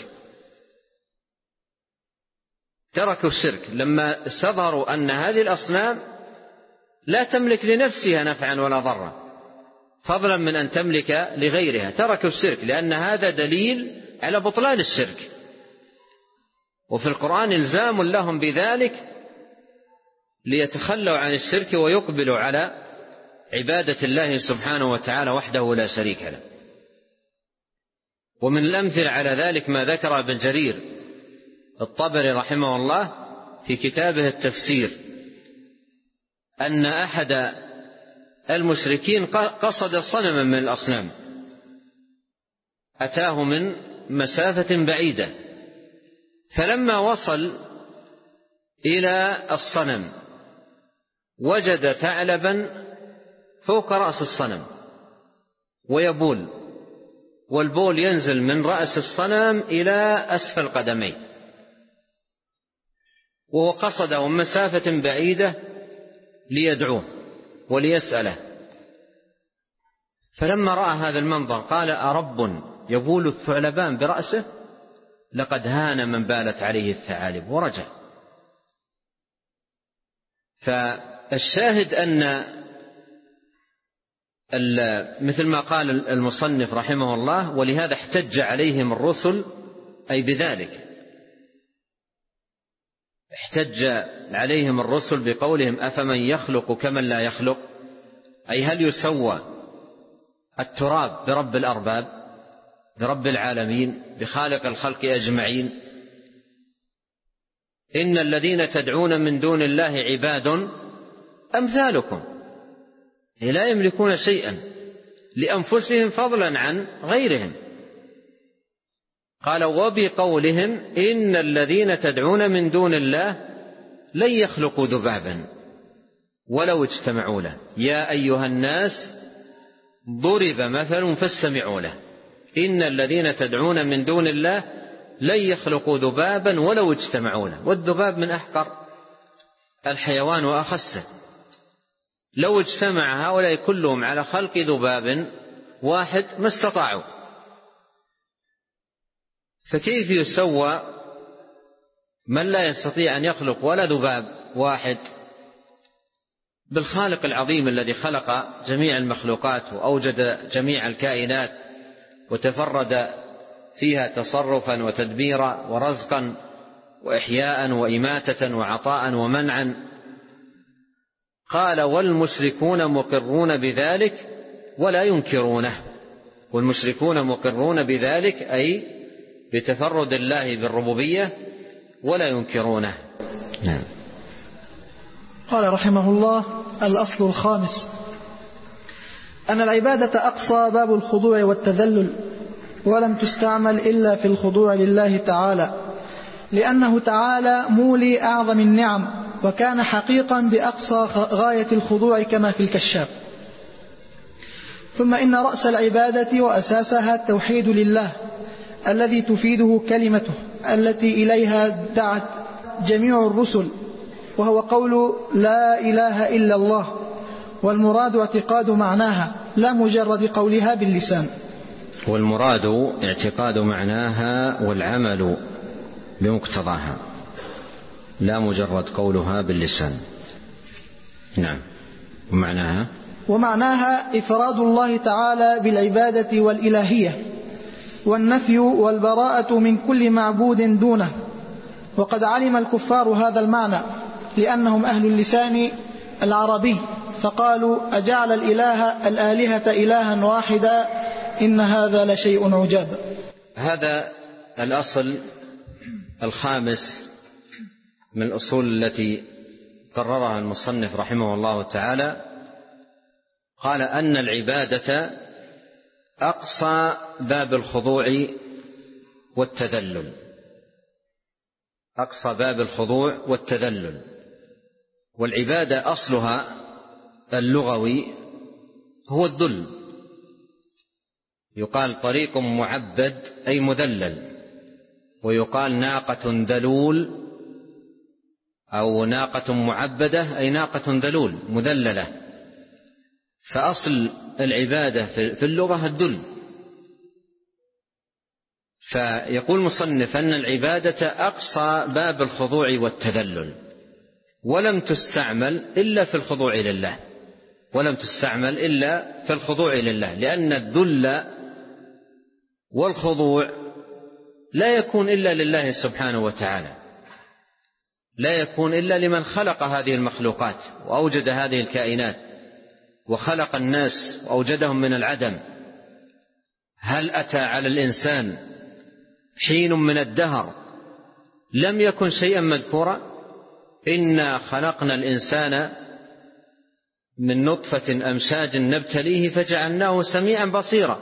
الشرك لما استظهروا أن هذه الأصنام لا تملك لنفسها نفعا ولا ضرا فضلا من أن تملك لغيرها، تركوا الشرك، لأن هذا دليل على بطلان الشرك. وفي القرآن إلزام لهم بذلك ليتخلوا عن الشرك ويقبلوا على عبادة الله سبحانه وتعالى وحده لا شريك له. ومن الأمثلة على ذلك ما ذكر ابن جرير الطبري رحمه الله في كتابه التفسير، أن أحد المشركين قصد صنما من الأصنام أتاه من مسافة بعيدة، فلما وصل إلى الصنم وجد ثعلبا فوق رأس الصنم ويبول، والبول ينزل من رأس الصنم إلى أسفل قدميه، وهو قصده من مسافة بعيدة ليدعوه وليسأله. فلما رأى هذا المنظر قال: أرب يبول الثعلبان برأسه؟ لقد هان من بالت عليه الثعالب، ورجع. فالشاهد أن مثل ما قال المصنف رحمه الله: ولهذا احتج عليهم الرسل، أي بذلك احتج عليهم الرسل بقولهم: أفمن يخلق كمن لا يخلق، أي هل يسوى التراب برب الأرباب، برب العالمين، بخالق الخلق أجمعين؟ إن الذين تدعون من دون الله عباد أمثالكم لا يملكون شيئا لأنفسهم فضلا عن غيرهم. قال وبقولهم إن الذين تدعون من دون الله لن يخلقوا ذبابا ولو اجتمعوا له يا أيها الناس ضرب مثل فاستمعوا له إن الذين تدعون من دون الله لن يخلقوا ذبابا ولو اجتمعوا له. والذباب من أحقر الحيوان وأخسه، لو اجتمع هؤلاء كلهم على خلق ذباب واحد ما استطاعوا، فكيف يسوى من لا يستطيع أن يخلق ولا ذباب واحد بالخالق العظيم الذي خلق جميع المخلوقات وأوجد جميع الكائنات وتفرد فيها تصرفا وتدبيرا ورزقا وإحياء وإماتة وعطاء ومنعا. قال والمشركون مقرون بذلك ولا ينكرونه. والمشركون مقرون بذلك أي بتفرد الله بالربوبية ولا ينكرونه. نعم. قال رحمه الله الأصل الخامس أن العبادة أقصى باب الخضوع والتذلل، ولم تستعمل إلا في الخضوع لله تعالى، لأنه تعالى مولي أعظم النعم، وكان حقيقا بأقصى غاية الخضوع كما في الكشاف. ثم إن رأس العبادة وأساسها التوحيد لله الذي تفيده كلمته التي إليها دعت جميع الرسل، وهو قول لا إله إلا الله، والمراد اعتقاد معناها لا مجرد قولها باللسان. والمراد اعتقاد معناها والعمل بمقتضاها لا مجرد قولها باللسان. نعم. ومعناها إفراد الله تعالى بالعبادة والإلهية، والنفي والبراءة من كل معبود دونه. وقد علم الكفار هذا المعنى لأنهم أهل اللسان العربي، فقالوا أجعل الآلهة إلها واحدا إن هذا لشيء عجاب. هذا الأصل الخامس من الأصول التي قررها المصنف رحمه الله تعالى. قال أن العبادة أقصى باب الخضوع والتذلل. أقصى باب الخضوع والتذلل. والعبادة أصلها اللغوي هو الذل، يقال طريق معبد أي مذلل، ويقال ناقة ذلول أو ناقة معبدة أي ناقة ذلول مذللة. فأصل العبادة في اللغة الذل. فيقول مصنف أن العبادة أقصى باب الخضوع والتذلل، ولم تستعمل إلا في الخضوع لله، ولم تستعمل إلا في الخضوع لله، لأن الذل والخضوع لا يكون إلا لله سبحانه وتعالى، لا يكون إلا لمن خلق هذه المخلوقات وأوجد هذه الكائنات وخلق الناس وأوجدهم من العدم. هل أتى على الإنسان حين من الدهر لم يكن شيئا مذكورا؟ إنا خلقنا الإنسان من نطفة أمشاج نبتليه فجعلناه سميعا بصيرا.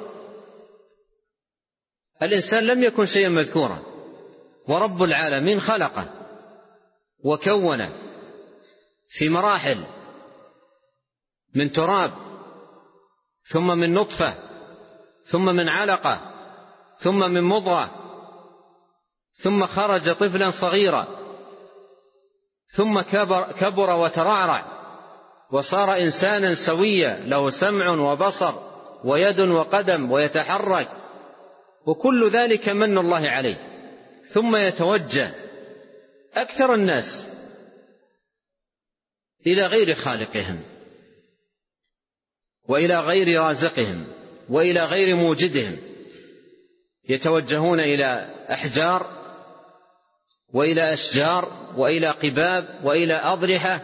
الإنسان لم يكن شيئا مذكورا، ورب العالمين خلقه وكونه في مراحل، من تراب، ثم من نطفة، ثم من علقة، ثم من مضغة، ثم خرج طفلا صغيرا، ثم كبر وترعرع وصار إنسانا سويا له سمع وبصر ويد وقدم ويتحرك، وكل ذلك من الله عليه. ثم يتوجه أكثر الناس إلى غير خالقهم وإلى غير رازقهم وإلى غير موجدهم، يتوجهون إلى أحجار وإلى أشجار وإلى قباب وإلى أضرحة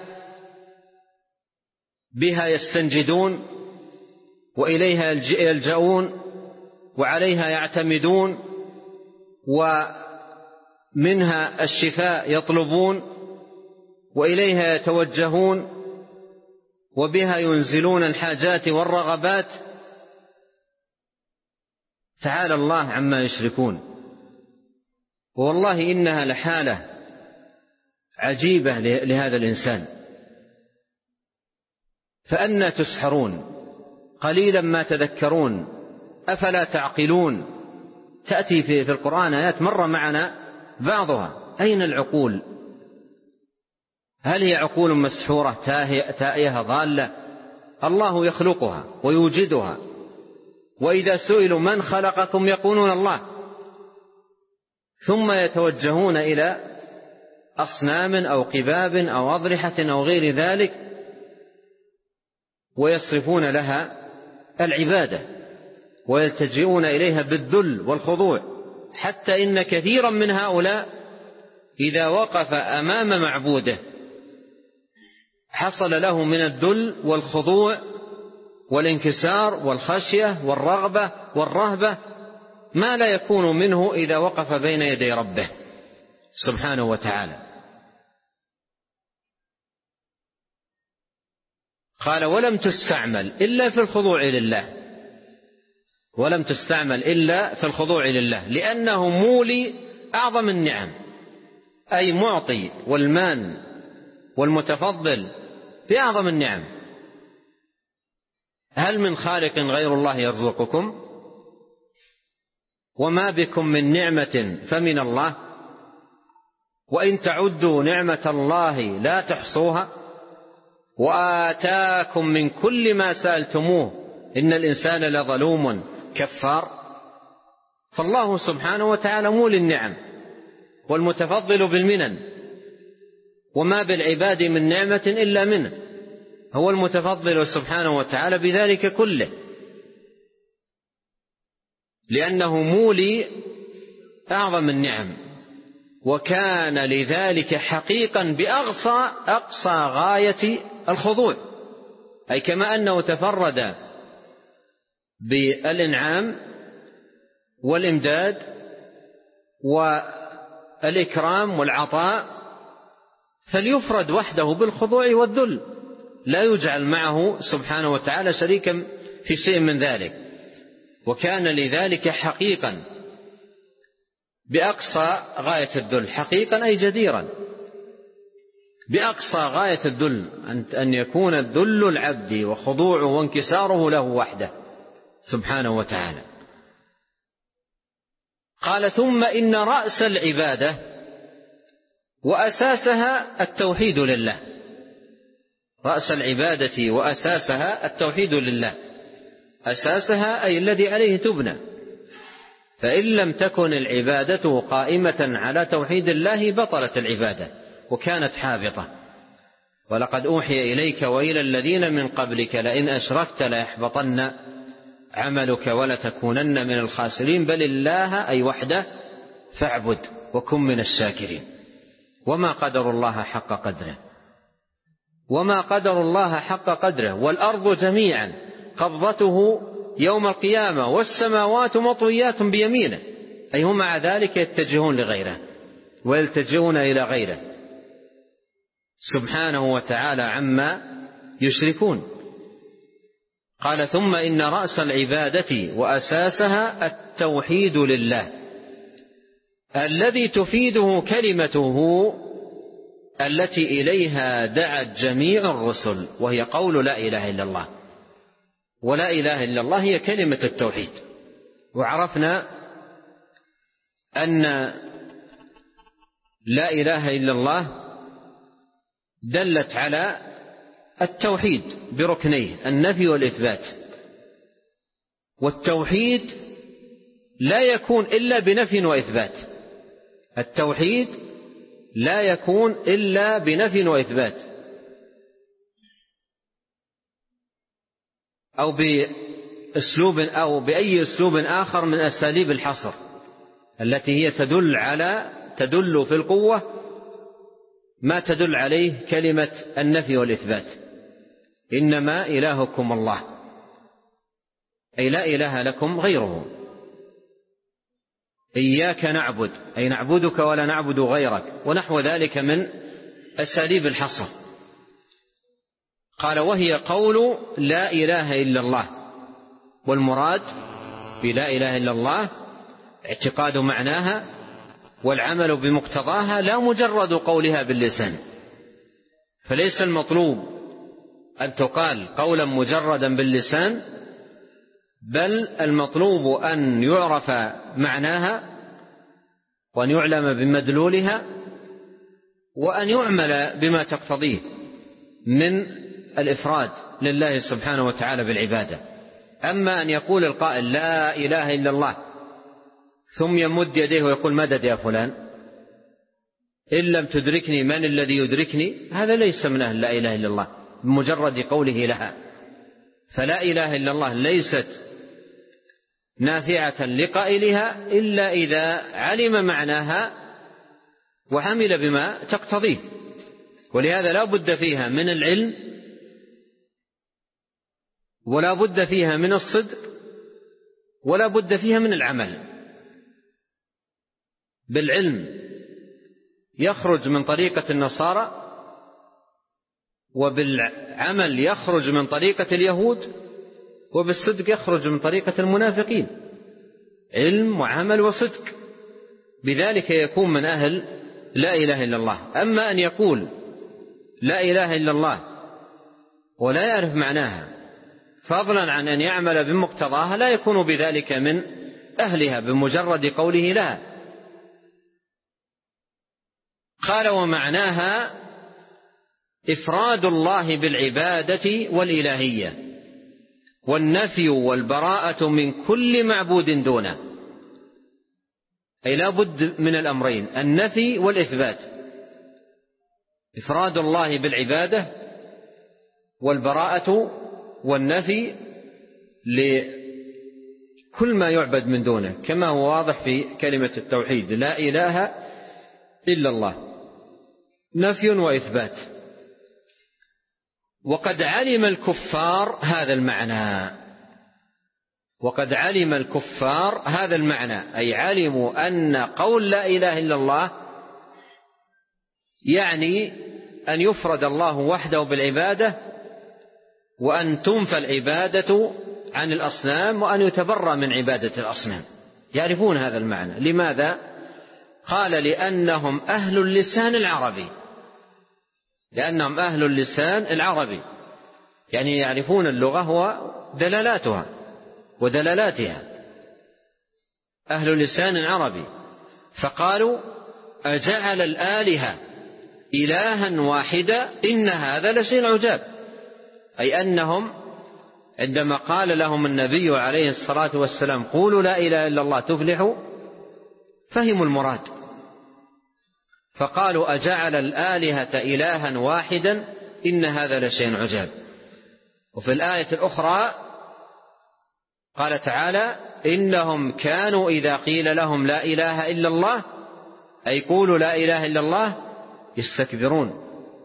بها يستنجدون وإليها يلجؤون وعليها يعتمدون منها الشفاء يطلبون وإليها يتوجهون وبها ينزلون الحاجات والرغبات، تعالى الله عما يشركون. والله إنها لحالة عجيبة لهذا الإنسان، فأنى تسحرون؟ قليلا ما تذكرون، أفلا تعقلون؟ تأتي في القرآن آيات مر معنا بعضها. أين العقول؟ هل هي عقول مسحورة تائهة ضالة؟ الله يخلقها ويوجدها، وإذا سئلوا من خلقكم يقولون الله، ثم يتوجهون إلى أصنام أو قباب أو أضرحة أو غير ذلك ويصرفون لها العبادة ويلتجئون إليها بالذل والخضوع، حتى إن كثيرا من هؤلاء إذا وقف أمام معبوده حصل له من الذل والخضوع والانكسار والخشية والرغبة والرهبة ما لا يكون منه إذا وقف بين يدي ربه سبحانه وتعالى. قال ولم تستعمل إلا في الخضوع لله، ولم تستعمل إلا في الخضوع لله، لأنه مولي أعظم النعم، أي معطي والمان والمتفضل بأعظم النعم. هل من خالق غير الله يرزقكم؟ وما بكم من نعمة فمن الله، وإن تعدوا نعمة الله لا تحصوها، وآتاكم من كل ما سألتموه إن الإنسان لظلوم كفار. فالله سبحانه وتعالى مولي النعم والمتفضل بالمنن، وما بالعباد من نعمة إلا منه، هو المتفضل سبحانه وتعالى بذلك كله، لأنه مولي أعظم النعم، وكان لذلك حقيقا بأقصى غاية الخضوع. أي كما أنه تفرد بالإنعام والإمداد والإكرام والعطاء، فليفرد وحده بالخضوع والذل، لا يجعل معه سبحانه وتعالى شريكا في شيء من ذلك. وكان لذلك حقيقا بأقصى غاية الذل، حقيقا أي جديرا بأقصى غاية الذل، أن يكون الذل العبد وخضوعه وانكساره له وحده سبحانه وتعالى. قال ثم إن رأس العبادة وأساسها التوحيد لله، رأس العبادة وأساسها التوحيد لله، أساسها أي الذي عليه تبنى، فإن لم تكن العبادة قائمة على توحيد الله بطلت العبادة وكانت حابطة. ولقد أوحي إليك وإلى الذين من قبلك لئن أشركت ليحبطن عملك ولتكونن من الخاسرين، بل الله أي وحده فاعبد وكن من الشاكرين. وما قدر الله حق قدره، وما قدر الله حق قدره، والأرض جميعا قبضته يوم القيامة والسماوات مطويات بيمينه، أي هم مع ذلك يتجهون لغيره ويلتجئون إلى غيره سبحانه وتعالى عما يشركون. قال ثم إن رأس العبادة وأساسها التوحيد لله الذي تفيده كلمته التي إليها دعت جميع الرسل، وهي قول لا إله إلا الله. ولا إله إلا الله هي كلمة التوحيد. وعرفنا أن لا إله إلا الله دلت على التوحيد بركنيه النفي والإثبات، والتوحيد لا يكون إلا بنفي وإثبات، التوحيد لا يكون إلا بنفي وإثبات، أو بأسلوب أو بأي أسلوب آخر من أساليب الحصر التي هي تدل في القوة ما تدل عليه كلمة النفي والإثبات. إنما إلهكم الله، أي لا إله لكم غيره. إياك نعبد أي نعبدك ولا نعبد غيرك، ونحو ذلك من أساليب الحصر. قال وهي قول لا إله إلا الله، والمراد بلا إله إلا الله اعتقاد معناها والعمل بمقتضاها، لا مجرد قولها باللسان. فليس المطلوب أن تقال قولا مجردا باللسان، بل المطلوب أن يعرف معناها وأن يعلم بمدلولها وأن يعمل بما تقتضيه من الإفراد لله سبحانه وتعالى بالعبادة. أما أن يقول القائل لا إله إلا الله ثم يمد يديه ويقول مدد يا فلان، إن لم تدركني من الذي يدركني، هذا ليس من أهل لا إله إلا الله بمجرد قوله لها. فلا إله إلا الله ليست نافعة لقائلها إلا إذا علم معناها وعمل بما تقتضيه. ولهذا لا بد فيها من العلم ولا بد فيها من الصدق ولا بد فيها من العمل. بالعلم يخرج من طريقة النصارى، وبالعمل يخرج من طريقة اليهود، وبالصدق يخرج من طريقة المنافقين. علم وعمل وصدق، بذلك يكون من أهل لا إله إلا الله. أما أن يقول لا إله إلا الله ولا يعرف معناها فضلا عن أن يعمل بمقتضاها، لا يكون بذلك من أهلها بمجرد قوله لها. قال ومعناها إفراد الله بالعبادة والإلهية، والنفي والبراءة من كل معبود دونه. أي لا بد من الأمرين، النفي والإثبات. إفراد الله بالعبادة والبراءة والنفي لكل ما يعبد من دونه، كما هو واضح في كلمة التوحيد لا إله إلا الله، نفي وإثبات. وقد علم الكفار هذا المعنى، وقد علم الكفار هذا المعنى، أي علموا أن قول لا إله إلا الله يعني أن يفرد الله وحده بالعبادة، وأن تنفى العبادة عن الأصنام، وأن يتبرأ من عبادة الأصنام. يعرفون هذا المعنى. لماذا؟ قال لأنهم أهل اللسان العربي، لأنهم أهل اللسان العربي، يعني يعرفون اللغة ودلالاتها ودلالاتها، أهل لسان عربي. فقالوا أجعل الآلهة إلها واحدا إن هذا لشيء عجاب. أي أنهم عندما قال لهم النبي عليه الصلاة والسلام قولوا لا إله إلا الله تفلحوا، فهموا المراد، فقالوا أجعل الآلهة إلها واحدا إن هذا لشيء عجاب. وفي الآية الأخرى قال تعالى إنهم كانوا إذا قيل لهم لا إله إلا الله أي قولوا لا إله إلا الله يستكبرون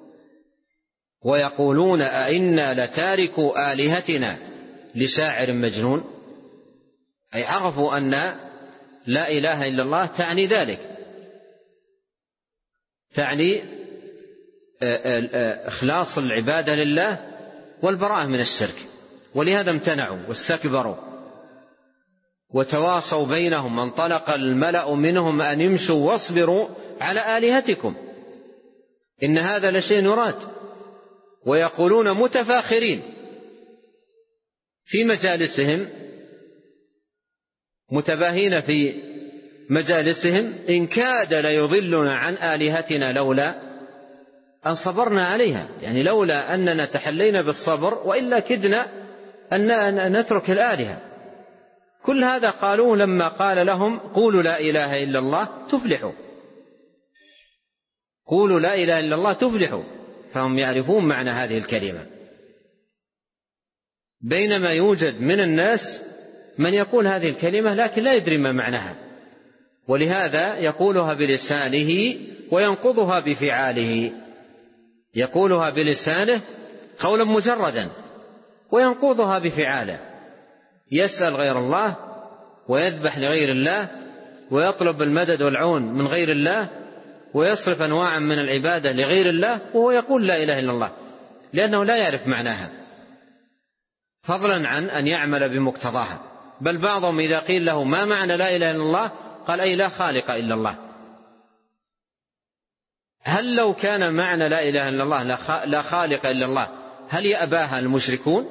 ويقولون أئنا لتاركوا آلهتنا لشاعر مجنون. أي عرفوا أن لا إله إلا الله تعني ذلك، تعني إخلاص العبادة لله والبراءة من الشرك. ولهذا امتنعوا واستكبروا وتواصوا بينهم، انطلق الملأ منهم أن يمشوا واصبروا على آلهتكم إن هذا لشيء يراد. ويقولون متفاخرين في مجالسهم، متباهين في مجالسهم إن كاد ليضلنا عن آلهتنا لولا أن صبرنا عليها، يعني لولا أننا تحلينا بالصبر وإلا كدنا أن نترك الآلهة. كل هذا قالوه لما قال لهم قولوا لا إله إلا الله تفلحوا، قولوا لا إله إلا الله تفلحوا، فهم يعرفون معنى هذه الكلمة. بينما يوجد من الناس من يقول هذه الكلمة لكن لا يدري ما معناها، ولهذا يقولها بلسانه وينقضها بفعاله، يقولها بلسانه قولا مجردا وينقضها بفعاله، يسأل غير الله ويذبح لغير الله ويطلب المدد والعون من غير الله ويصرف أنواعا من العبادة لغير الله وهو يقول لا إله إلا الله، لأنه لا يعرف معناها فضلا عن أن يعمل بمقتضاها. بل بعضهم إذا قيل له ما معنى لا إله إلا الله قال أي لا خالق إلا الله. هل لو كان معنى لا إله إلا الله لا خالق إلا الله هل يأباها المشركون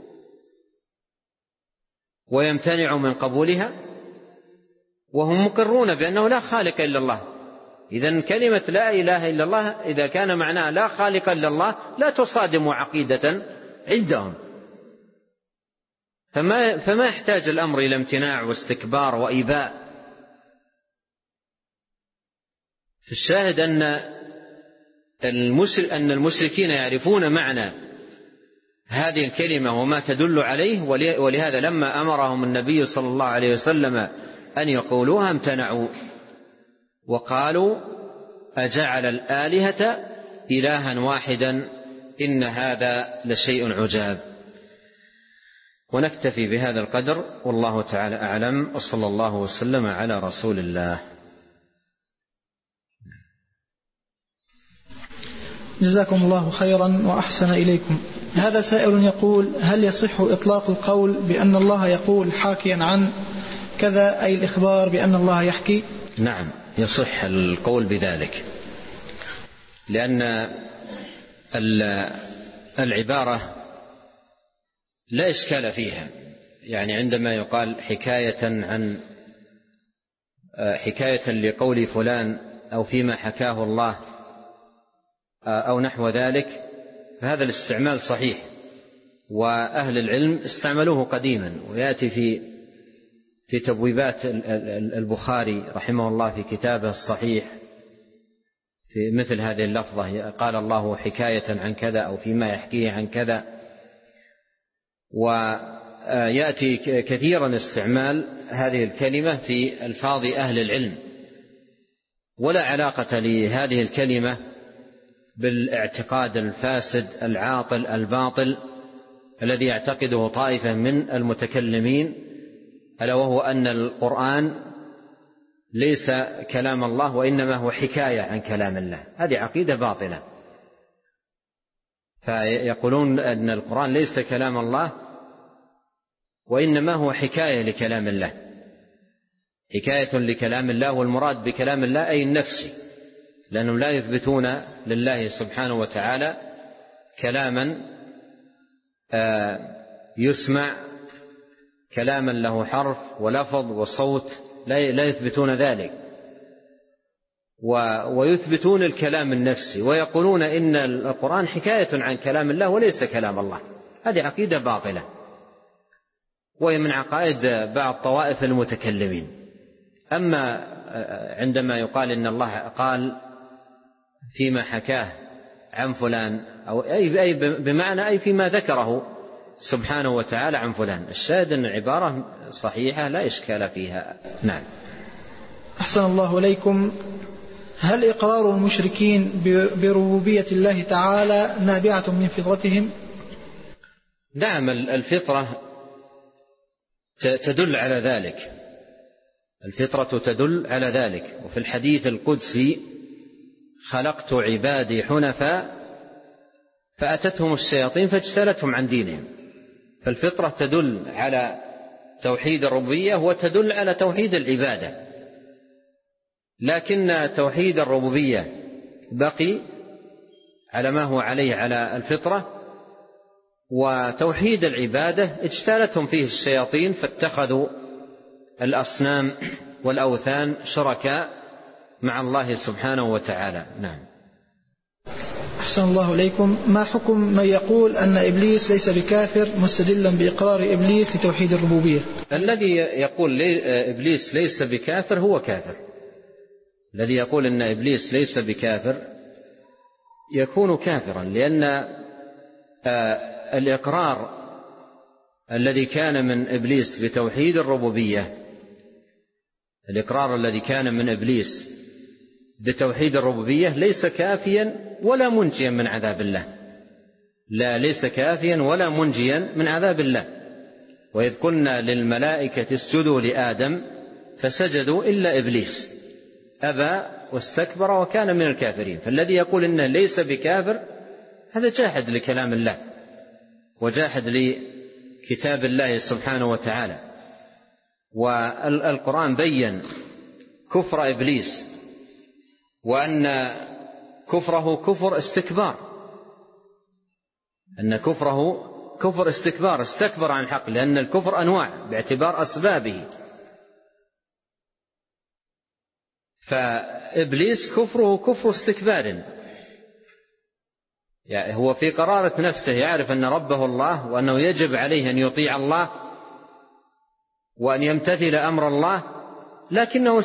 ويمتنع من قبولها وهم مقرون بأنه لا خالق إلا الله؟ إذن كلمة لا إله إلا الله إذا كان معناها لا خالق إلا الله لا تصادم عقيدة عندهم، فما يحتاج الأمر إلى امتناع واستكبار وإيباء. الشاهد أن المشركين يعرفون معنى هذه الكلمة وما تدل عليه، ولهذا لما أمرهم النبي صلى الله عليه وسلم أن يقولوها امتنعوا وقالوا أجعل الآلهة إلها واحدا إن هذا لشيء عجاب. ونكتفي بهذا القدر والله تعالى أعلم، وصلى الله وسلم على رسول الله. جزاكم الله خيرا وأحسن إليكم. هذا سائل يقول: هل يصح إطلاق القول بأن الله يقول حاكيا عن كذا، أي الإخبار بأن الله يحكي؟ نعم يصح القول بذلك، لأن العبارة لا إشكال فيها. يعني عندما يقال حكاية لقول فلان أو فيما حكاه الله أو نحو ذلك، فهذا الاستعمال صحيح، وأهل العلم استعملوه قديما، ويأتي في تبويبات البخاري رحمه الله في كتابه الصحيح في مثل هذه اللفظة، قال الله حكاية عن كذا أو فيما يحكيه عن كذا. ويأتي كثيرا استعمال هذه الكلمة في ألفاظ أهل العلم، ولا علاقة لهذه الكلمة بالاعتقاد الفاسد العاطل الباطل الذي يعتقده طائفة من المتكلمين، ألا وهو أن القرآن ليس كلام الله وإنما هو حكاية عن كلام الله. هذه عقيدة باطلة، فيقولون أن القرآن ليس كلام الله وإنما هو حكاية لكلام الله، حكاية لكلام الله، والمراد بكلام الله أي النفسي، لأنهم لا يثبتون لله سبحانه وتعالى كلاما يسمع، كلاما له حرف ولفظ وصوت، لا يثبتون ذلك، ويثبتون الكلام النفسي، ويقولون إن القرآن حكاية عن كلام الله وليس كلام الله. هذه عقيدة باطلة، وهي من عقائد بعض طوائف المتكلمين. أما عندما يقال إن الله قال فيما حكاه عن فلان أو أي بمعنى أي فيما ذكره سبحانه وتعالى عن فلان، الشاهد أن العبارة صحيحة لا إشكال فيها. نعم. أحسن الله إليكم. هل إقرار المشركين بربوبية الله تعالى نابعة من فطرتهم؟ نعم، الفطرة تدل على ذلك، الفطرة تدل على ذلك. وفي الحديث القدسي: خلقت عبادي حنفاء فأتتهم الشياطين فاجتالتهم عن دينهم. فالفطرة تدل على توحيد الربوبية وتدل على توحيد العبادة، لكن توحيد الربوبية بقي على ما هو عليه على الفطرة، وتوحيد العبادة اجتالتهم فيه الشياطين فاتخذوا الأصنام والأوثان شركاء مع الله سبحانه وتعالى. نعم. أحسن الله إليكم. ما حكم من يقول أن إبليس ليس بكافر مستدلا بإقرار إبليس لتوحيد الربوبية؟ الذي يقول إبليس ليس بكافر هو كافر. الذي يقول أن إبليس ليس بكافر يكون كافرا، لأن الإقرار الذي كان من إبليس بتوحيد الربوبية، الإقرار الذي كان من إبليس بتوحيد الربوبية ليس كافيا ولا منجيا من عذاب الله، لا ليس كافيا ولا منجيا من عذاب الله. وإذ قلنا للملائكة اسجدوا لآدم فسجدوا إلا إبليس أبى واستكبر وكان من الكافرين. فالذي يقول إنه ليس بكافر هذا جاحد لكلام الله وجاحد لكتاب الله سبحانه وتعالى. والقرآن بيّن كفر إبليس وأن كفره كفر استكبار، أن كفره كفر استكبار، استكبر عن الحق، لأن الكفر أنواع باعتبار أسبابه. فإبليس كفره كفر استكبار، يعني هو في قرارة نفسه يعرف أن ربه الله وأنه يجب عليه أن يطيع الله وأن يمتثل أمر الله، لكنه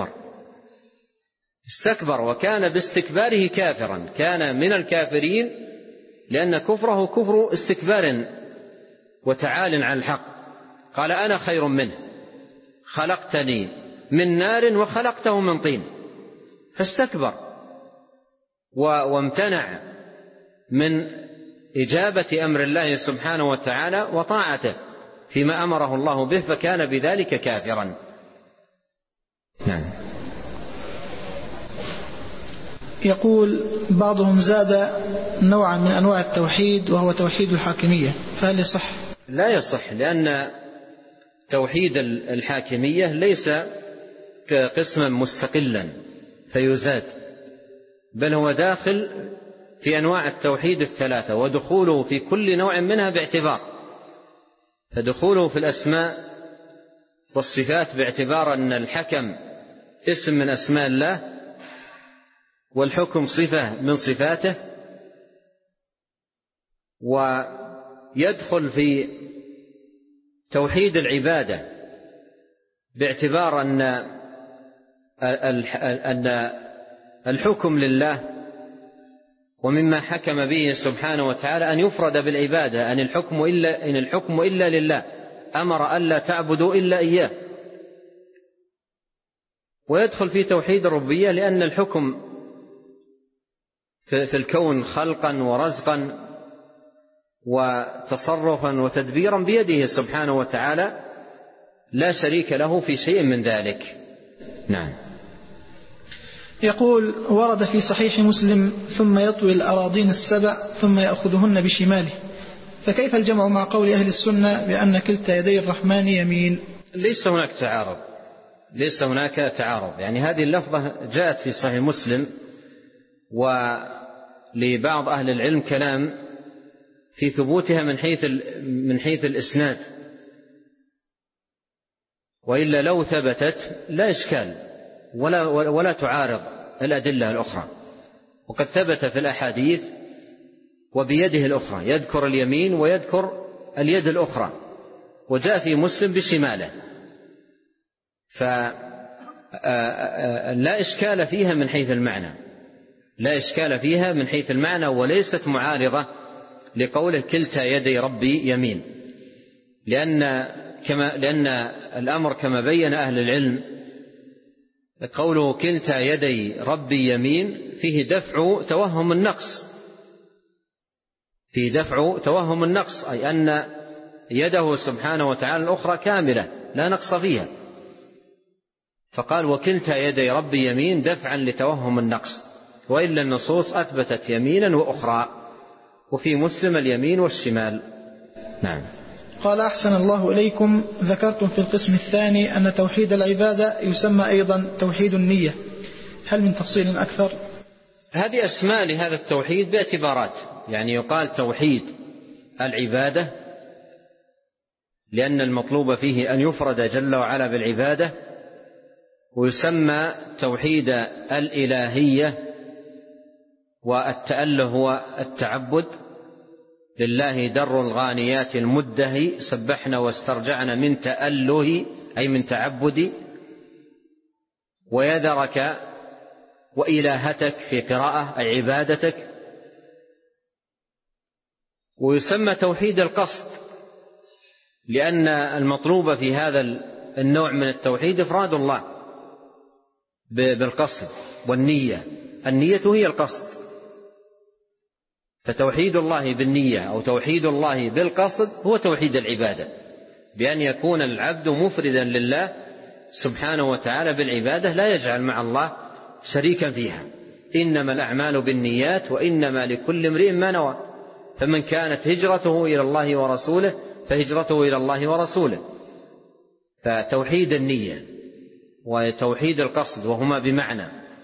استكبر وكان باستكباره كافرا، كان من الكافرين لأن كفره كفر استكبار وتعال عن الحق. قال أنا خير منه خلقتني من نار وخلقته من طين، فاستكبر وامتنع من إجابة أمر الله سبحانه وتعالى وطاعته فيما أمره الله به، فكان بذلك كافرا. نعم. يقول بعضهم زاد نوعا من أنواع التوحيد وهو توحيد الحاكمية، فهل يصح؟ لا يصح، لأن توحيد الحاكمية ليس قسما مستقلا فيزاد، بل هو داخل في أنواع التوحيد الثلاثة، ودخوله في كل نوع منها باعتبار. فدخوله في الأسماء والصفات باعتبار أن الحكم اسم من أسماء الله والحكم صفة من صفاته، ويدخل في توحيد العبادة باعتبار أن الحكم لله، ومما حكم به سبحانه وتعالى أن يفرد بالعبادة، إن الحكم إلا لله، أمر ألا تعبدوا إلا إياه. ويدخل في توحيد الربوبية لأن الحكم في الكون خلقا ورزقا وتصرفا وتدبيرا بيده سبحانه وتعالى، لا شريك له في شيء من ذلك. نعم. يقول ورد في صحيح مسلم ثم يطوي الأراضين السبع ثم يأخذهن بشماله، فكيف الجمع مع قول أهل السنة بأن كلتا يدي الرحمن يمين؟ ليس هناك تعارض، يعني هذه اللفظة جاءت في صحيح مسلم، ولبعض أهل العلم كلام في ثبوتها من حيث الإسناد، وإلا لو ثبتت لا إشكال ولا تعارض الأدلة الأخرى. وقد ثبت في الأحاديث وبيده الأخرى، يذكر اليمين ويذكر اليد الأخرى، وجاء في مسلم بشماله، فلا إشكال فيها من حيث المعنى، وليست معارضة لقوله كلتا يدي ربي يمين، لأن الأمر كما بين أهل العلم قوله كلتا يدي ربي يمين فيه دفع توهم النقص، أي أن يده سبحانه وتعالى الأخرى كاملة لا نقص فيها، فقال وكلتا يدي ربي يمين دفعا لتوهم النقص، وإلا النصوص أثبتت يمينا وأخرى، وفي مسلم اليمين والشمال. نعم. قال أحسن الله إليكم، ذكرتم في القسم الثاني أن توحيد العبادة يسمى أيضا توحيد النية، هل من تفصيل أكثر؟ هذه أسماء لهذا التوحيد باعتبارات، يعني يقال توحيد العبادة لأن المطلوب فيه أن يفرد جل وعلا بالعبادة، ويسمى توحيد الإلهية، والتأله هو التعبد، لله در الغانيات المدهي سبحنا واسترجعنا من تأله أي من تعبدي، ويذرك وإلهتك في قراءة أي عبادتك. ويسمى توحيد القصد لأن المطلوب في هذا النوع من التوحيد إفراد الله بالقصد والنية، النية هي القصد، فتوحيد الله بالنية أو توحيد الله بالقصد هو توحيد العبادة، بأن يكون العبد مفردا لله سبحانه وتعالى بالعبادة لا يجعل مع الله شريكا فيها. إنما الأعمال بالنيات وإنما لكل امرئ ما نوى، فمن كانت هجرته إلى الله ورسوله فهجرته إلى الله ورسوله. فتوحيد النية وتوحيد القصد وهما بمعنى.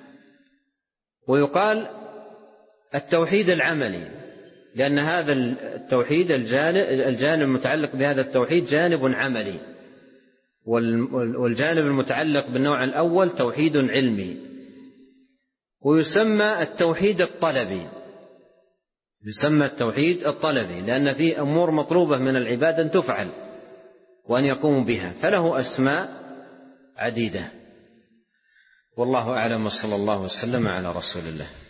ويقال التوحيد العملي، لأن هذا التوحيد الجانب المتعلق بهذا التوحيد جانب عملي، والجانب المتعلق بالنوع الأول توحيد علمي. ويسمى التوحيد الطلبي، يسمى التوحيد الطلبي لأن فيه أمور مطلوبة من العباد أن تفعل وأن يقوم بها، فله أسماء عديدة. والله أعلم، وصلى الله وسلم على رسول الله.